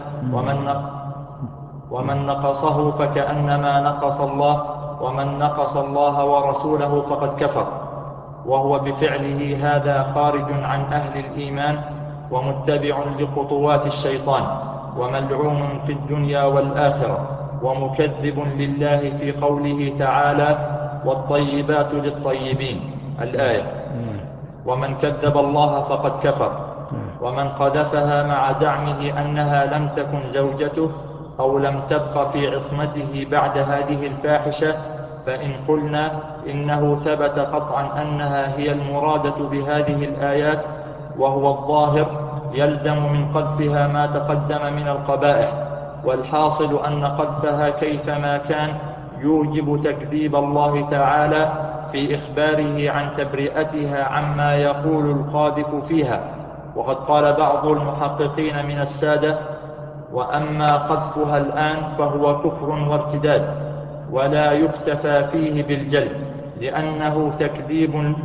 ومن نقصه فكأنما نقص الله، ومن نقص الله ورسوله فقد كفر، وهو بفعله هذا خارج عن أهل الإيمان ومتبع لخطوات الشيطان وملعون في الدنيا والآخرة ومكذب لله في قوله تعالى والطيبات للطيبين الآية. ومن كذب الله فقد كفر. ومن قذفها مع زعمه أنها لم تكن زوجته أو لم تبق في عصمته بعد هذه الفاحشة، فإن قلنا إنه ثبت قطعا أنها هي المرادة بهذه الآيات وهو الظاهر، يلزم من قذفها ما تقدم من القبائح، والحاصل أن قذفها كيفما كان يوجب تكذيب الله تعالى في إخباره عن تبرئتها عما يقول القاذف فيها. وقد قال بعض المحققين من السادة: وأما قذفها الآن فهو كفر وارتداد، ولا يكتفى فيه بالجلد، لأنه تكذيب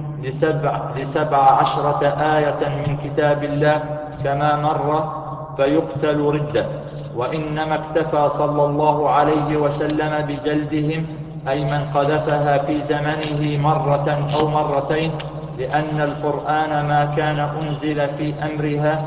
ل17 آية من كتاب الله كما مر، فيقتل ردة. وإنما اكتفى صلى الله عليه وسلم بجلدهم، أي من قذفها في زمنه مرة أو مرتين، لأن القرآن ما كان أنزل في أمرها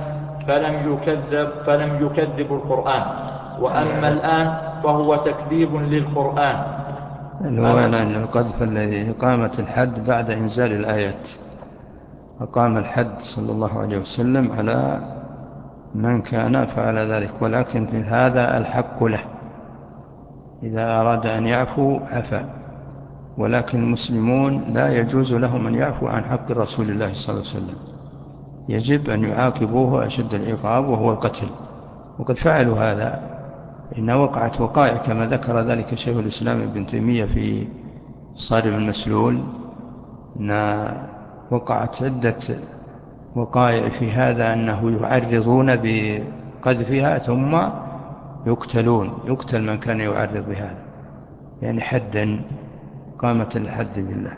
فلم يكذب القرآن. وأما الآن فهو تكذيب للقرآن.
هو القذف الذي إقامة الحد بعد إنزال الآيات، أقام الحد صلى الله عليه وسلم على من كان فعل ذلك، ولكن في هذا الحق له، إذا أراد أن يعفو عفا، ولكن المسلمون لا يجوز لهم أن يعفو عن حق رسول الله صلى الله عليه وسلم، يجب أن يعاقبوه أشد العقاب وهو القتل. وقد فعلوا هذا، إن وقعت وقائع كما ذكر ذلك شيخ الإسلام ابن تيمية في صارم المسلول، أن وقعت عدة وقائع في هذا، أنه يعرضون بقذفها ثم يقتل من كان يعرض بهذا، يعني حدا، قامة الحد بالله.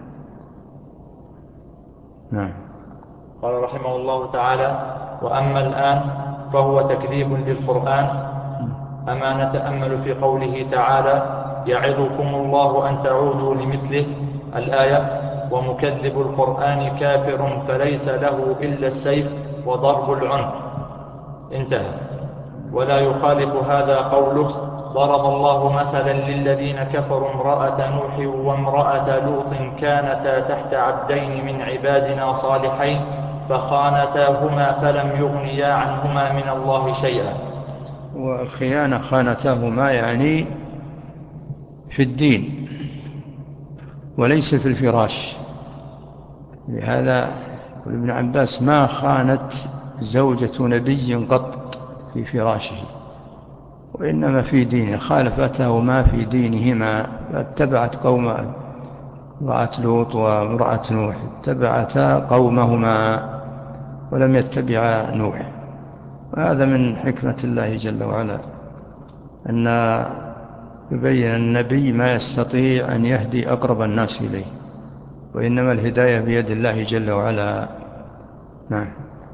نعم.
قال رحمه الله تعالى: وأما الآن فهو تكذيب للقرآن. أما نتأمل في قوله تعالى: يعظكم الله أن تعودوا لمثله الآية، ومكذب القرآن كافر فليس له إلا السيف وضرب العنق، انتهى. ولا يخالف هذا قوله: ضرب الله مثلا للذين كفروا امرأة نوح وامرأة لوط كانتا تحت عبدين من عبادنا صالحين فخانتاهما فلم يغنيا عنهما من الله شيئا.
والخيانة خانتهما يعني في الدين وليس في الفراش. لهذا يقول ابن عباس: ما خانت زوجة نبي قط في فراشه، وإنما في دينه، خالفتهما في دينهما، فاتبعت قوم امرأة لوط وامرأة نوح، اتبعتا قومهما ولم يتبعا نوح. وهذا من حكمة الله جل وعلا أن يبين النبي ما يستطيع أن يهدي أقرب الناس إليه، وإنما الهداية بيد الله جل وعلا. نعم.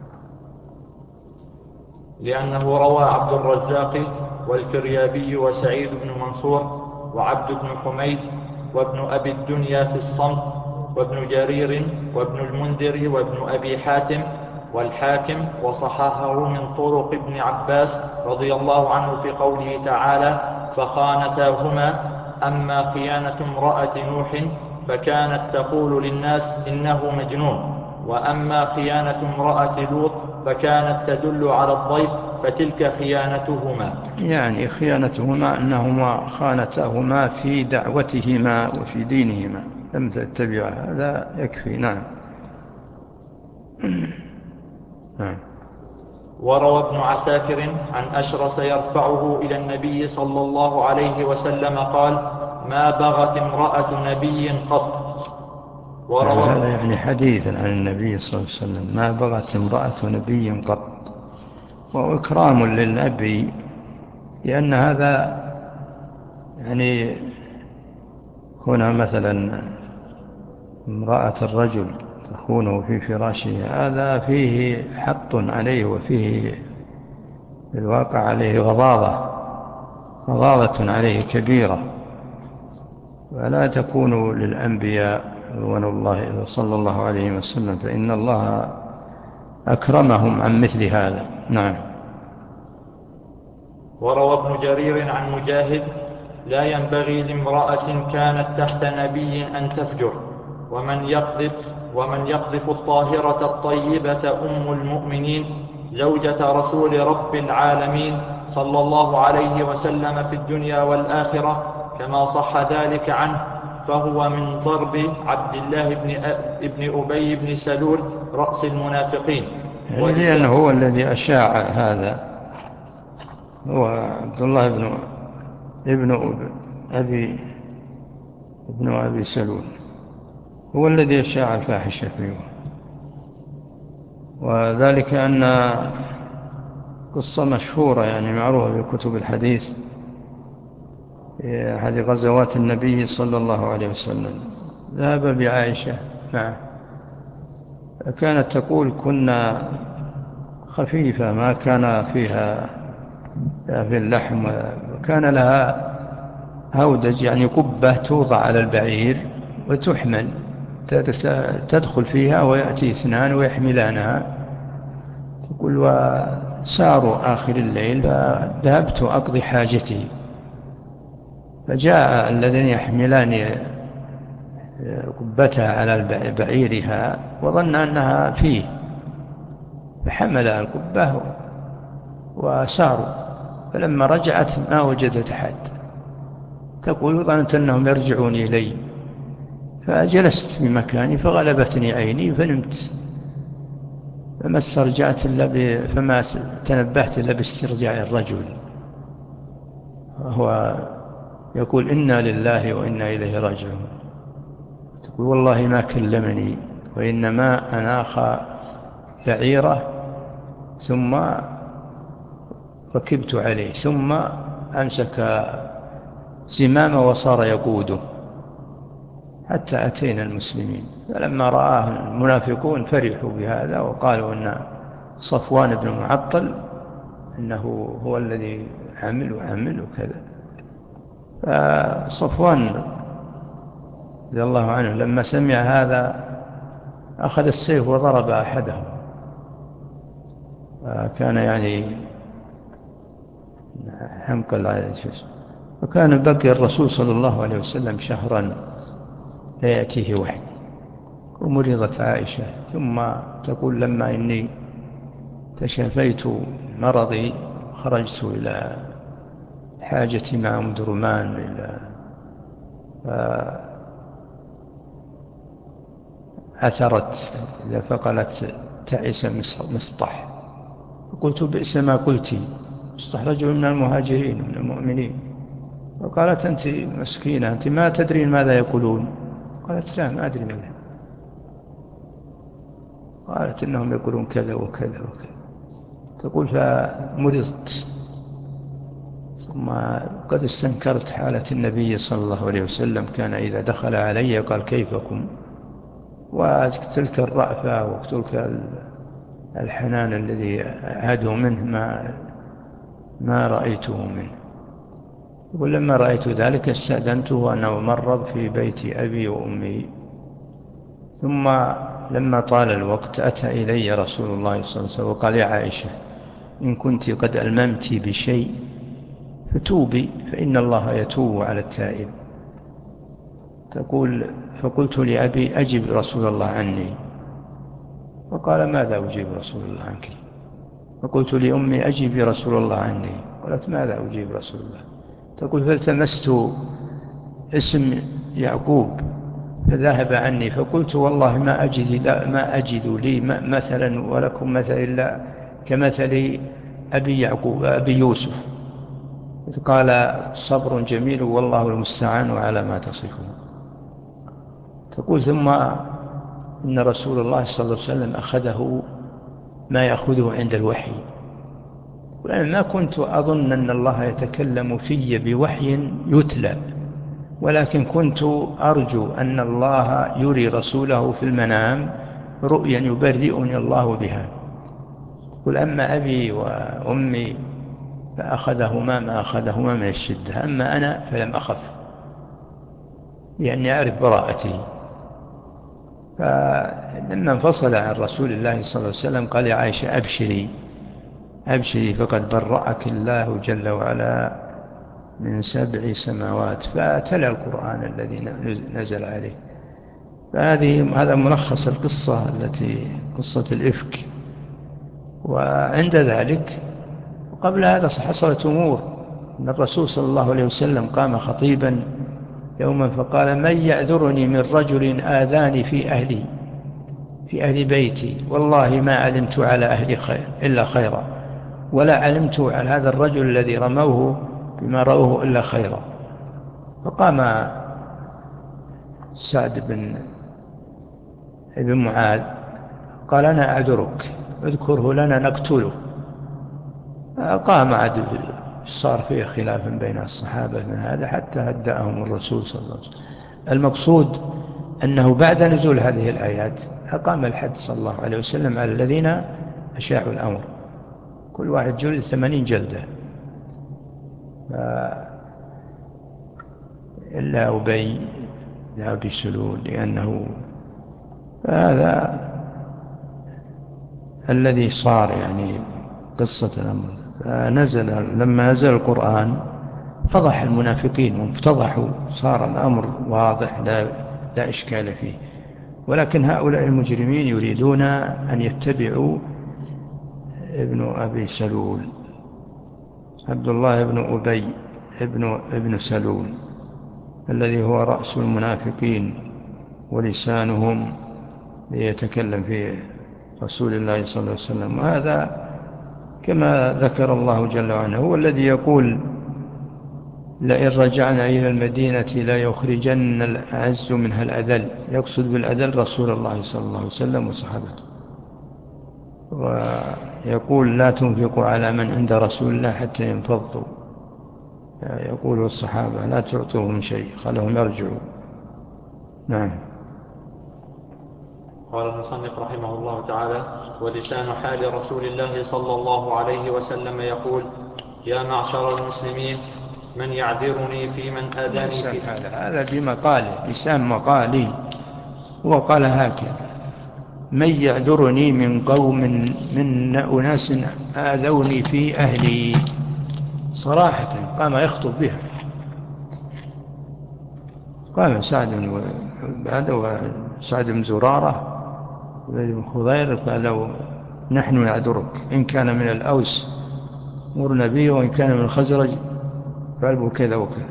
لأنه روى عبد الرزاق والفريابي وسعيد بن منصور وعبد بن حميد وابن أبي الدنيا في الصمت وابن جرير وابن المنذر وابن أبي حاتم والحاكم، وصححه من طرق ابن عباس رضي الله عنه في قوله تعالى: فخانتاهما. أما خيانة امرأة نوح فكانت تقول للناس إنه مجنون، وأما خيانة امرأة لوط فكانت تدل على الضيف، فتلك خيانتهما.
يعني خيانتهما أنهما خانتاهما في دعوتهما وفي دينهما، لم تتبع، هذا يكفي. نعم. نعم.
وروى ابن عساكر عن أشرس يرفعه إلى النبي صلى الله عليه وسلم قال: ما بغت امرأة نبي قط.
هذا يعني حديث عن النبي صلى الله عليه وسلم: ما بغت امرأة نبي قط، وإكرام للنبي، لأن هذا يعني كونها مثلا امرأة الرجل تخونه في فراشه، هذا فيه حط عليه، وفيه في الواقع عليه غضاضة عليه كبيرة، ولا تكون للأنبياء رضوان الله صلى الله عليه وسلم، فإن الله أكرمهم عن مثل هذا. نعم.
وروى ابن جرير عن مجاهد: لا ينبغي لامرأة كانت تحت نبي أن تفجر، ومن يقذف الطاهرة الطيبة أم المؤمنين زوجة رسول رب العالمين صلى الله عليه وسلم في الدنيا والآخرة، كما صح ذلك عنه، فهو من ضرب عبد الله بن أبي بن سلول رأس المنافقين.
يعني لأنه هو الذي أشاع هذا، هو عبد الله ابن أبي سلول، هو الذي أشاع الفاحشة فيه. وذلك أن قصة مشهورة يعني معروفة في كتب الحديث، في أحد غزوات النبي صلى الله عليه وسلم ذهب بعائشة معه، كانت تقول: كنا خفيفة ما كان فيها في اللحم، وكان لها هودج يعني قبة توضع على البعير وتحمل، تدخل فيها ويأتي اثنان ويحملانها. تقول: وساروا آخر الليل فذهبت أقضي حاجتي، فجاء الذين يحملان قبتها على بعيرها وظن أنها فيه، فحمل القبة وساروا، فلما رجعت ما وجدت أحد. تقول: ظننت أنهم يرجعون إلي، فجلست في مكاني فغلبتني عيني فنمت، فما تنبهت إلا باسترجاع الرجل، وهو يقول: إنا لله وإنا إليه راجعون. تقول: والله ما كلمني، وإنما أناخ بعيره ثم ركبت عليه، ثم أمسك زمامه وصار يقوده حتى أتينا المسلمين. فلما رآه المنافقون فرحوا بهذا وقالوا أن صفوان بن معطل إنه هو الذي عمل وكذا. فصفوان رضي الله عنه لما سمع هذا أخذ السيف وضرب أحدهم، كان يعني حمق العيش. وكان بقي الرسول صلى الله عليه وسلم شهرا لا يأتيه وحي. ومرضت عائشة، ثم تقول: لما إني تشافيت مرضي خرجت إلى حاجتي مع أم درمان عثرت فقالت تعس مصطح، فقلت بئس ما قلت، مصطح رجل من المهاجرين من المؤمنين. فقالت أنت مسكينة، أنت ما تدرين ماذا يقولون. قالت لا ما أدري ماذا. قالت إنهم يقولون كذا وكذا وكذا. تقول فمرضت، ثم قد استنكرت حالة النبي صلى الله عليه وسلم، كان إذا دخل علي قال كيفكم، وتلك الرأفة وتلك الحنان الذي عادوا منه ما رأيته منه. ولما رأيت ذلك استأذنته أن أمرض في بيت أبي وأمي. ثم لما طال الوقت أتى إلي رسول الله صلى الله عليه وسلم وقال يا عائشة إن كنت قد ألممت بشيء فتوبي فإن الله يتوب على التائب. تقول فقلت لأبي أجب رسول الله عني، فقال ماذا أجيب رسول الله عنك؟ فقلت لأمي أجب رسول الله عني، قالت ماذا أجيب رسول الله؟ تقول فالتمست اسم يعقوب فذهب عني، فقلت والله ما أجد لي مثلا ولكم مثل إلا كمثل أبي يوسف، إذ قال صبر جميل والله المستعان على ما تصفون. تقول ثم إن رسول الله صلى الله عليه وسلم أخذه ما يأخذه عند الوحي، وأنا ما كنت أظن أن الله يتكلم في بوحي يتلى، ولكن كنت أرجو أن الله يري رسوله في المنام رؤيا يبرئني الله بها. قل أما أبي وأمي فأخذهما ما أخذهما من الشدة، أما أنا فلم أخف لأني أعرف براءتي. فلما انفصل عن رسول الله صلى الله عليه وسلم قال يا عائشة أبشري فقد برأك الله جل وعلا من 7 سماوات، فتلا القرآن الذي نزل عليه. هذا ملخص القصة قصة الإفك. وعند ذلك قبل هذا حصلت أمور، أن الرسول صلى الله عليه وسلم قام خطيبا يوما فقال من يعذرني من رجل آذاني في أهل بيتي، والله ما علمت على أهل خير إلا خيرا، ولا علمت على هذا الرجل الذي رموه بما رأوه إلا خيرا. فقام سعد بن معاذ قال أنا أعذرك اذكره لنا نقتله. قام عدل، صار فيه خلاف بين الصحابة من هذا حتى هدأهم الرسول صلى الله عليه وسلم. المقصود أنه بعد نزول هذه الآيات أقام الحد صلى الله عليه وسلم على الذين أشاعوا الأمر، كل واحد جلد 80 جلدة إلا أبي سلول، لأنه هذا الذي صار يعني قصة الأمر. لما نزل القرآن فضح المنافقين وافتضحوا، صار الأمر واضح لا إشكال فيه. ولكن هؤلاء المجرمين يريدون أن يتبعوا ابن أبي سلول، عبد الله بن أبي ابن سلول، الذي هو رأس المنافقين ولسانهم ليتكلم في رسول الله صلى الله عليه وسلم. وهذا كما ذكر الله جل وعلا هو الذي يقول لئن رجعنا إلى المدينة لا يخرجن الأعز منها الأذل، يقصد بالأذل رسول الله صلى الله عليه وسلم وصحابته. ويقول لا تنفقوا على من عند رسول الله حتى ينفضوا، يقول الصحابة لا تعطوهم شيء خلهم يرجعوا. نعم.
قال المصنف رحمه الله تعالى: ولسان حال رسول الله صلى الله عليه وسلم يقول: يا معشر المسلمين من يعذرني في من آذاني في
هذا بمقاله، لسان مقالي، هو قال هكذا: من يعذرني من قوم من أناس آذوني في أهلي، صراحة قام يخطب بها. قام سعد بن زرارة بن خضير قال له نحن نعذرك إن كان من الأوس مر نبي وإن كان من الخزرج فعلبه كذا وكذا.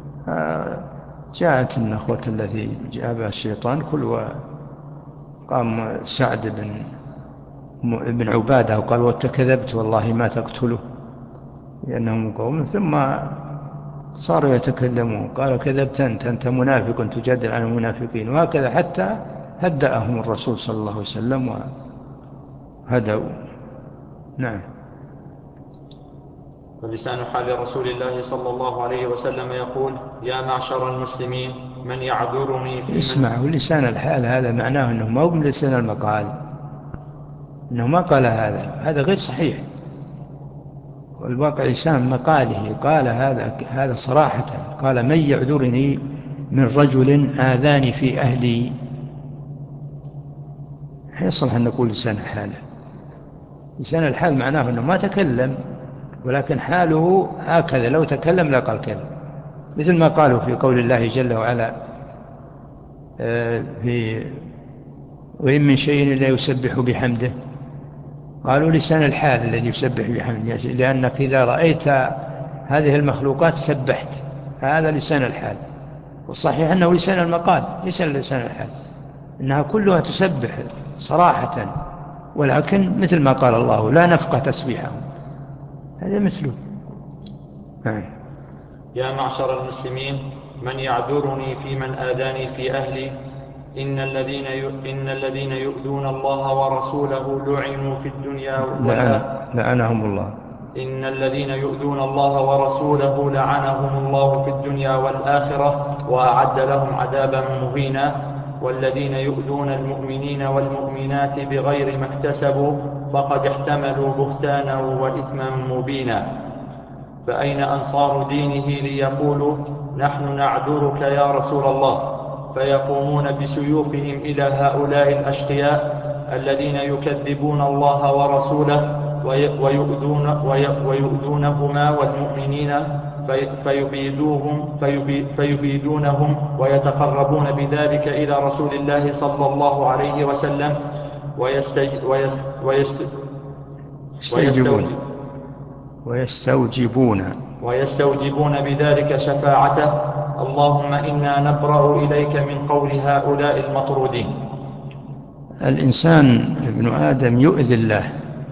جاءت النخوة التي جاء بها الشيطان كل قام سعد بن عبادة وقال وتكذبت والله ما تقتله لأنهم قوم، ثم صاروا يتكلمون قال كذبت أنت منافق تجادل عن المنافقين، وهكذا حتى هدأهم الرسول صلى الله عليه وسلم وهدأوا. نعم.
ولسان حال رسول الله صلى الله عليه وسلم يقول يا معشر المسلمين من يعذرني في
اسمعوا، لسان الحال هذا معناه أنه ما هو من لسان المقال، أنه ما قال هذا غير صحيح، والواقع لسان مقاله قال هذا صراحة، قال من يعذرني من رجل آذاني في أهلي. يصلح أن نقول لسان حاله. لسان الحال معناه أنه ما تكلم، ولكن حاله هكذا، لو تكلم لقال كذا، مثل ما قالوا في قول الله جل وعلا في وإن من شيء إلا يسبح بحمده، قالوا لسان الحال الذي يسبح بحمده، لأنك إذا رأيت هذه المخلوقات سبحت، هذا لسان الحال. والصحيح أنه لسان المقال ليس لسان الحال، إنها كلها تسبح صراحة، ولكن مثل ما قال الله لا نفقه تسبيحهم، هذا مثله.
يا معشر المسلمين من يعذرني في من آذاني في أهلي إن الذين يؤذون الله ورسوله لعنوا في الدنيا
لعنهم الله.
إن الذين يؤذون الله ورسوله لعنهم الله في الدنيا والآخرة وأعد لهم عذابا مهينا. والذين يؤذون المؤمنين والمؤمنات بغير ما اكتسبوا فقد احتملوا بهتانا وإثما مبينا. فأين أنصار دينه ليقولوا نحن نعذرك يا رسول الله، فيقومون بسيوفهم إلى هؤلاء الأشقياء الذين يكذبون الله ورسوله ويؤذونهما والمؤمنين، فيبيدونهم ويتقربون بذلك إلى رسول الله صلى الله عليه وسلم ويستوجبون بذلك شفاعته. اللهم إنا نبرأ إليك من قول هؤلاء المطرودين.
الإنسان ابن آدم يؤذي الله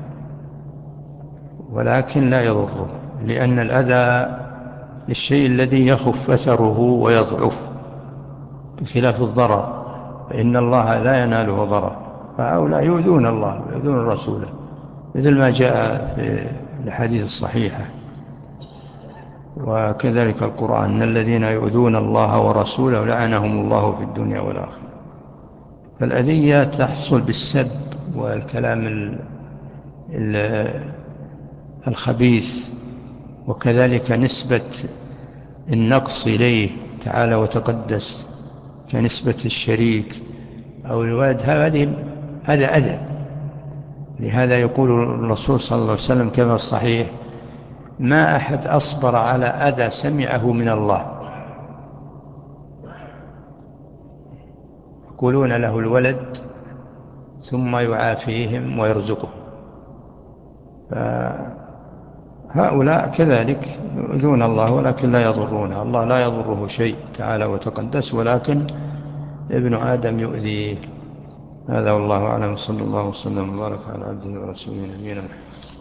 ولكن لا يضره، لأن الأذى للشيء الذي يخف أثره ويضعف، بخلاف الضرر فإن الله لا يناله ضرر، فهؤلاء يؤذون الله ويؤذون رسوله، مثل ما جاء في الحديث الصحيحة. وكذلك القرآن إن الذين يؤذون الله ورسوله لعنهم الله في الدنيا والآخرة. فالأذية تحصل بالسب والكلام الخبيث، وكذلك نسبة النقص إليه تعالى وتقدس، كنسبة الشريك أو الولد، هذا أذى. لهذا يقول الرسول صلى الله عليه وسلم كما الصحيح ما أحد أصبر على أذى سمعه من الله. يقولون له الولد ثم يعافيهم ويرزقه، فهؤلاء كذلك يؤذون الله ولكن لا يضرونه، الله لا يضره شيء تعالى وتقدس، ولكن ابن آدم يؤذيه. هذا والله أعلم، صلى الله وسلم وبارك على عبده ورسوله نبينا محمد.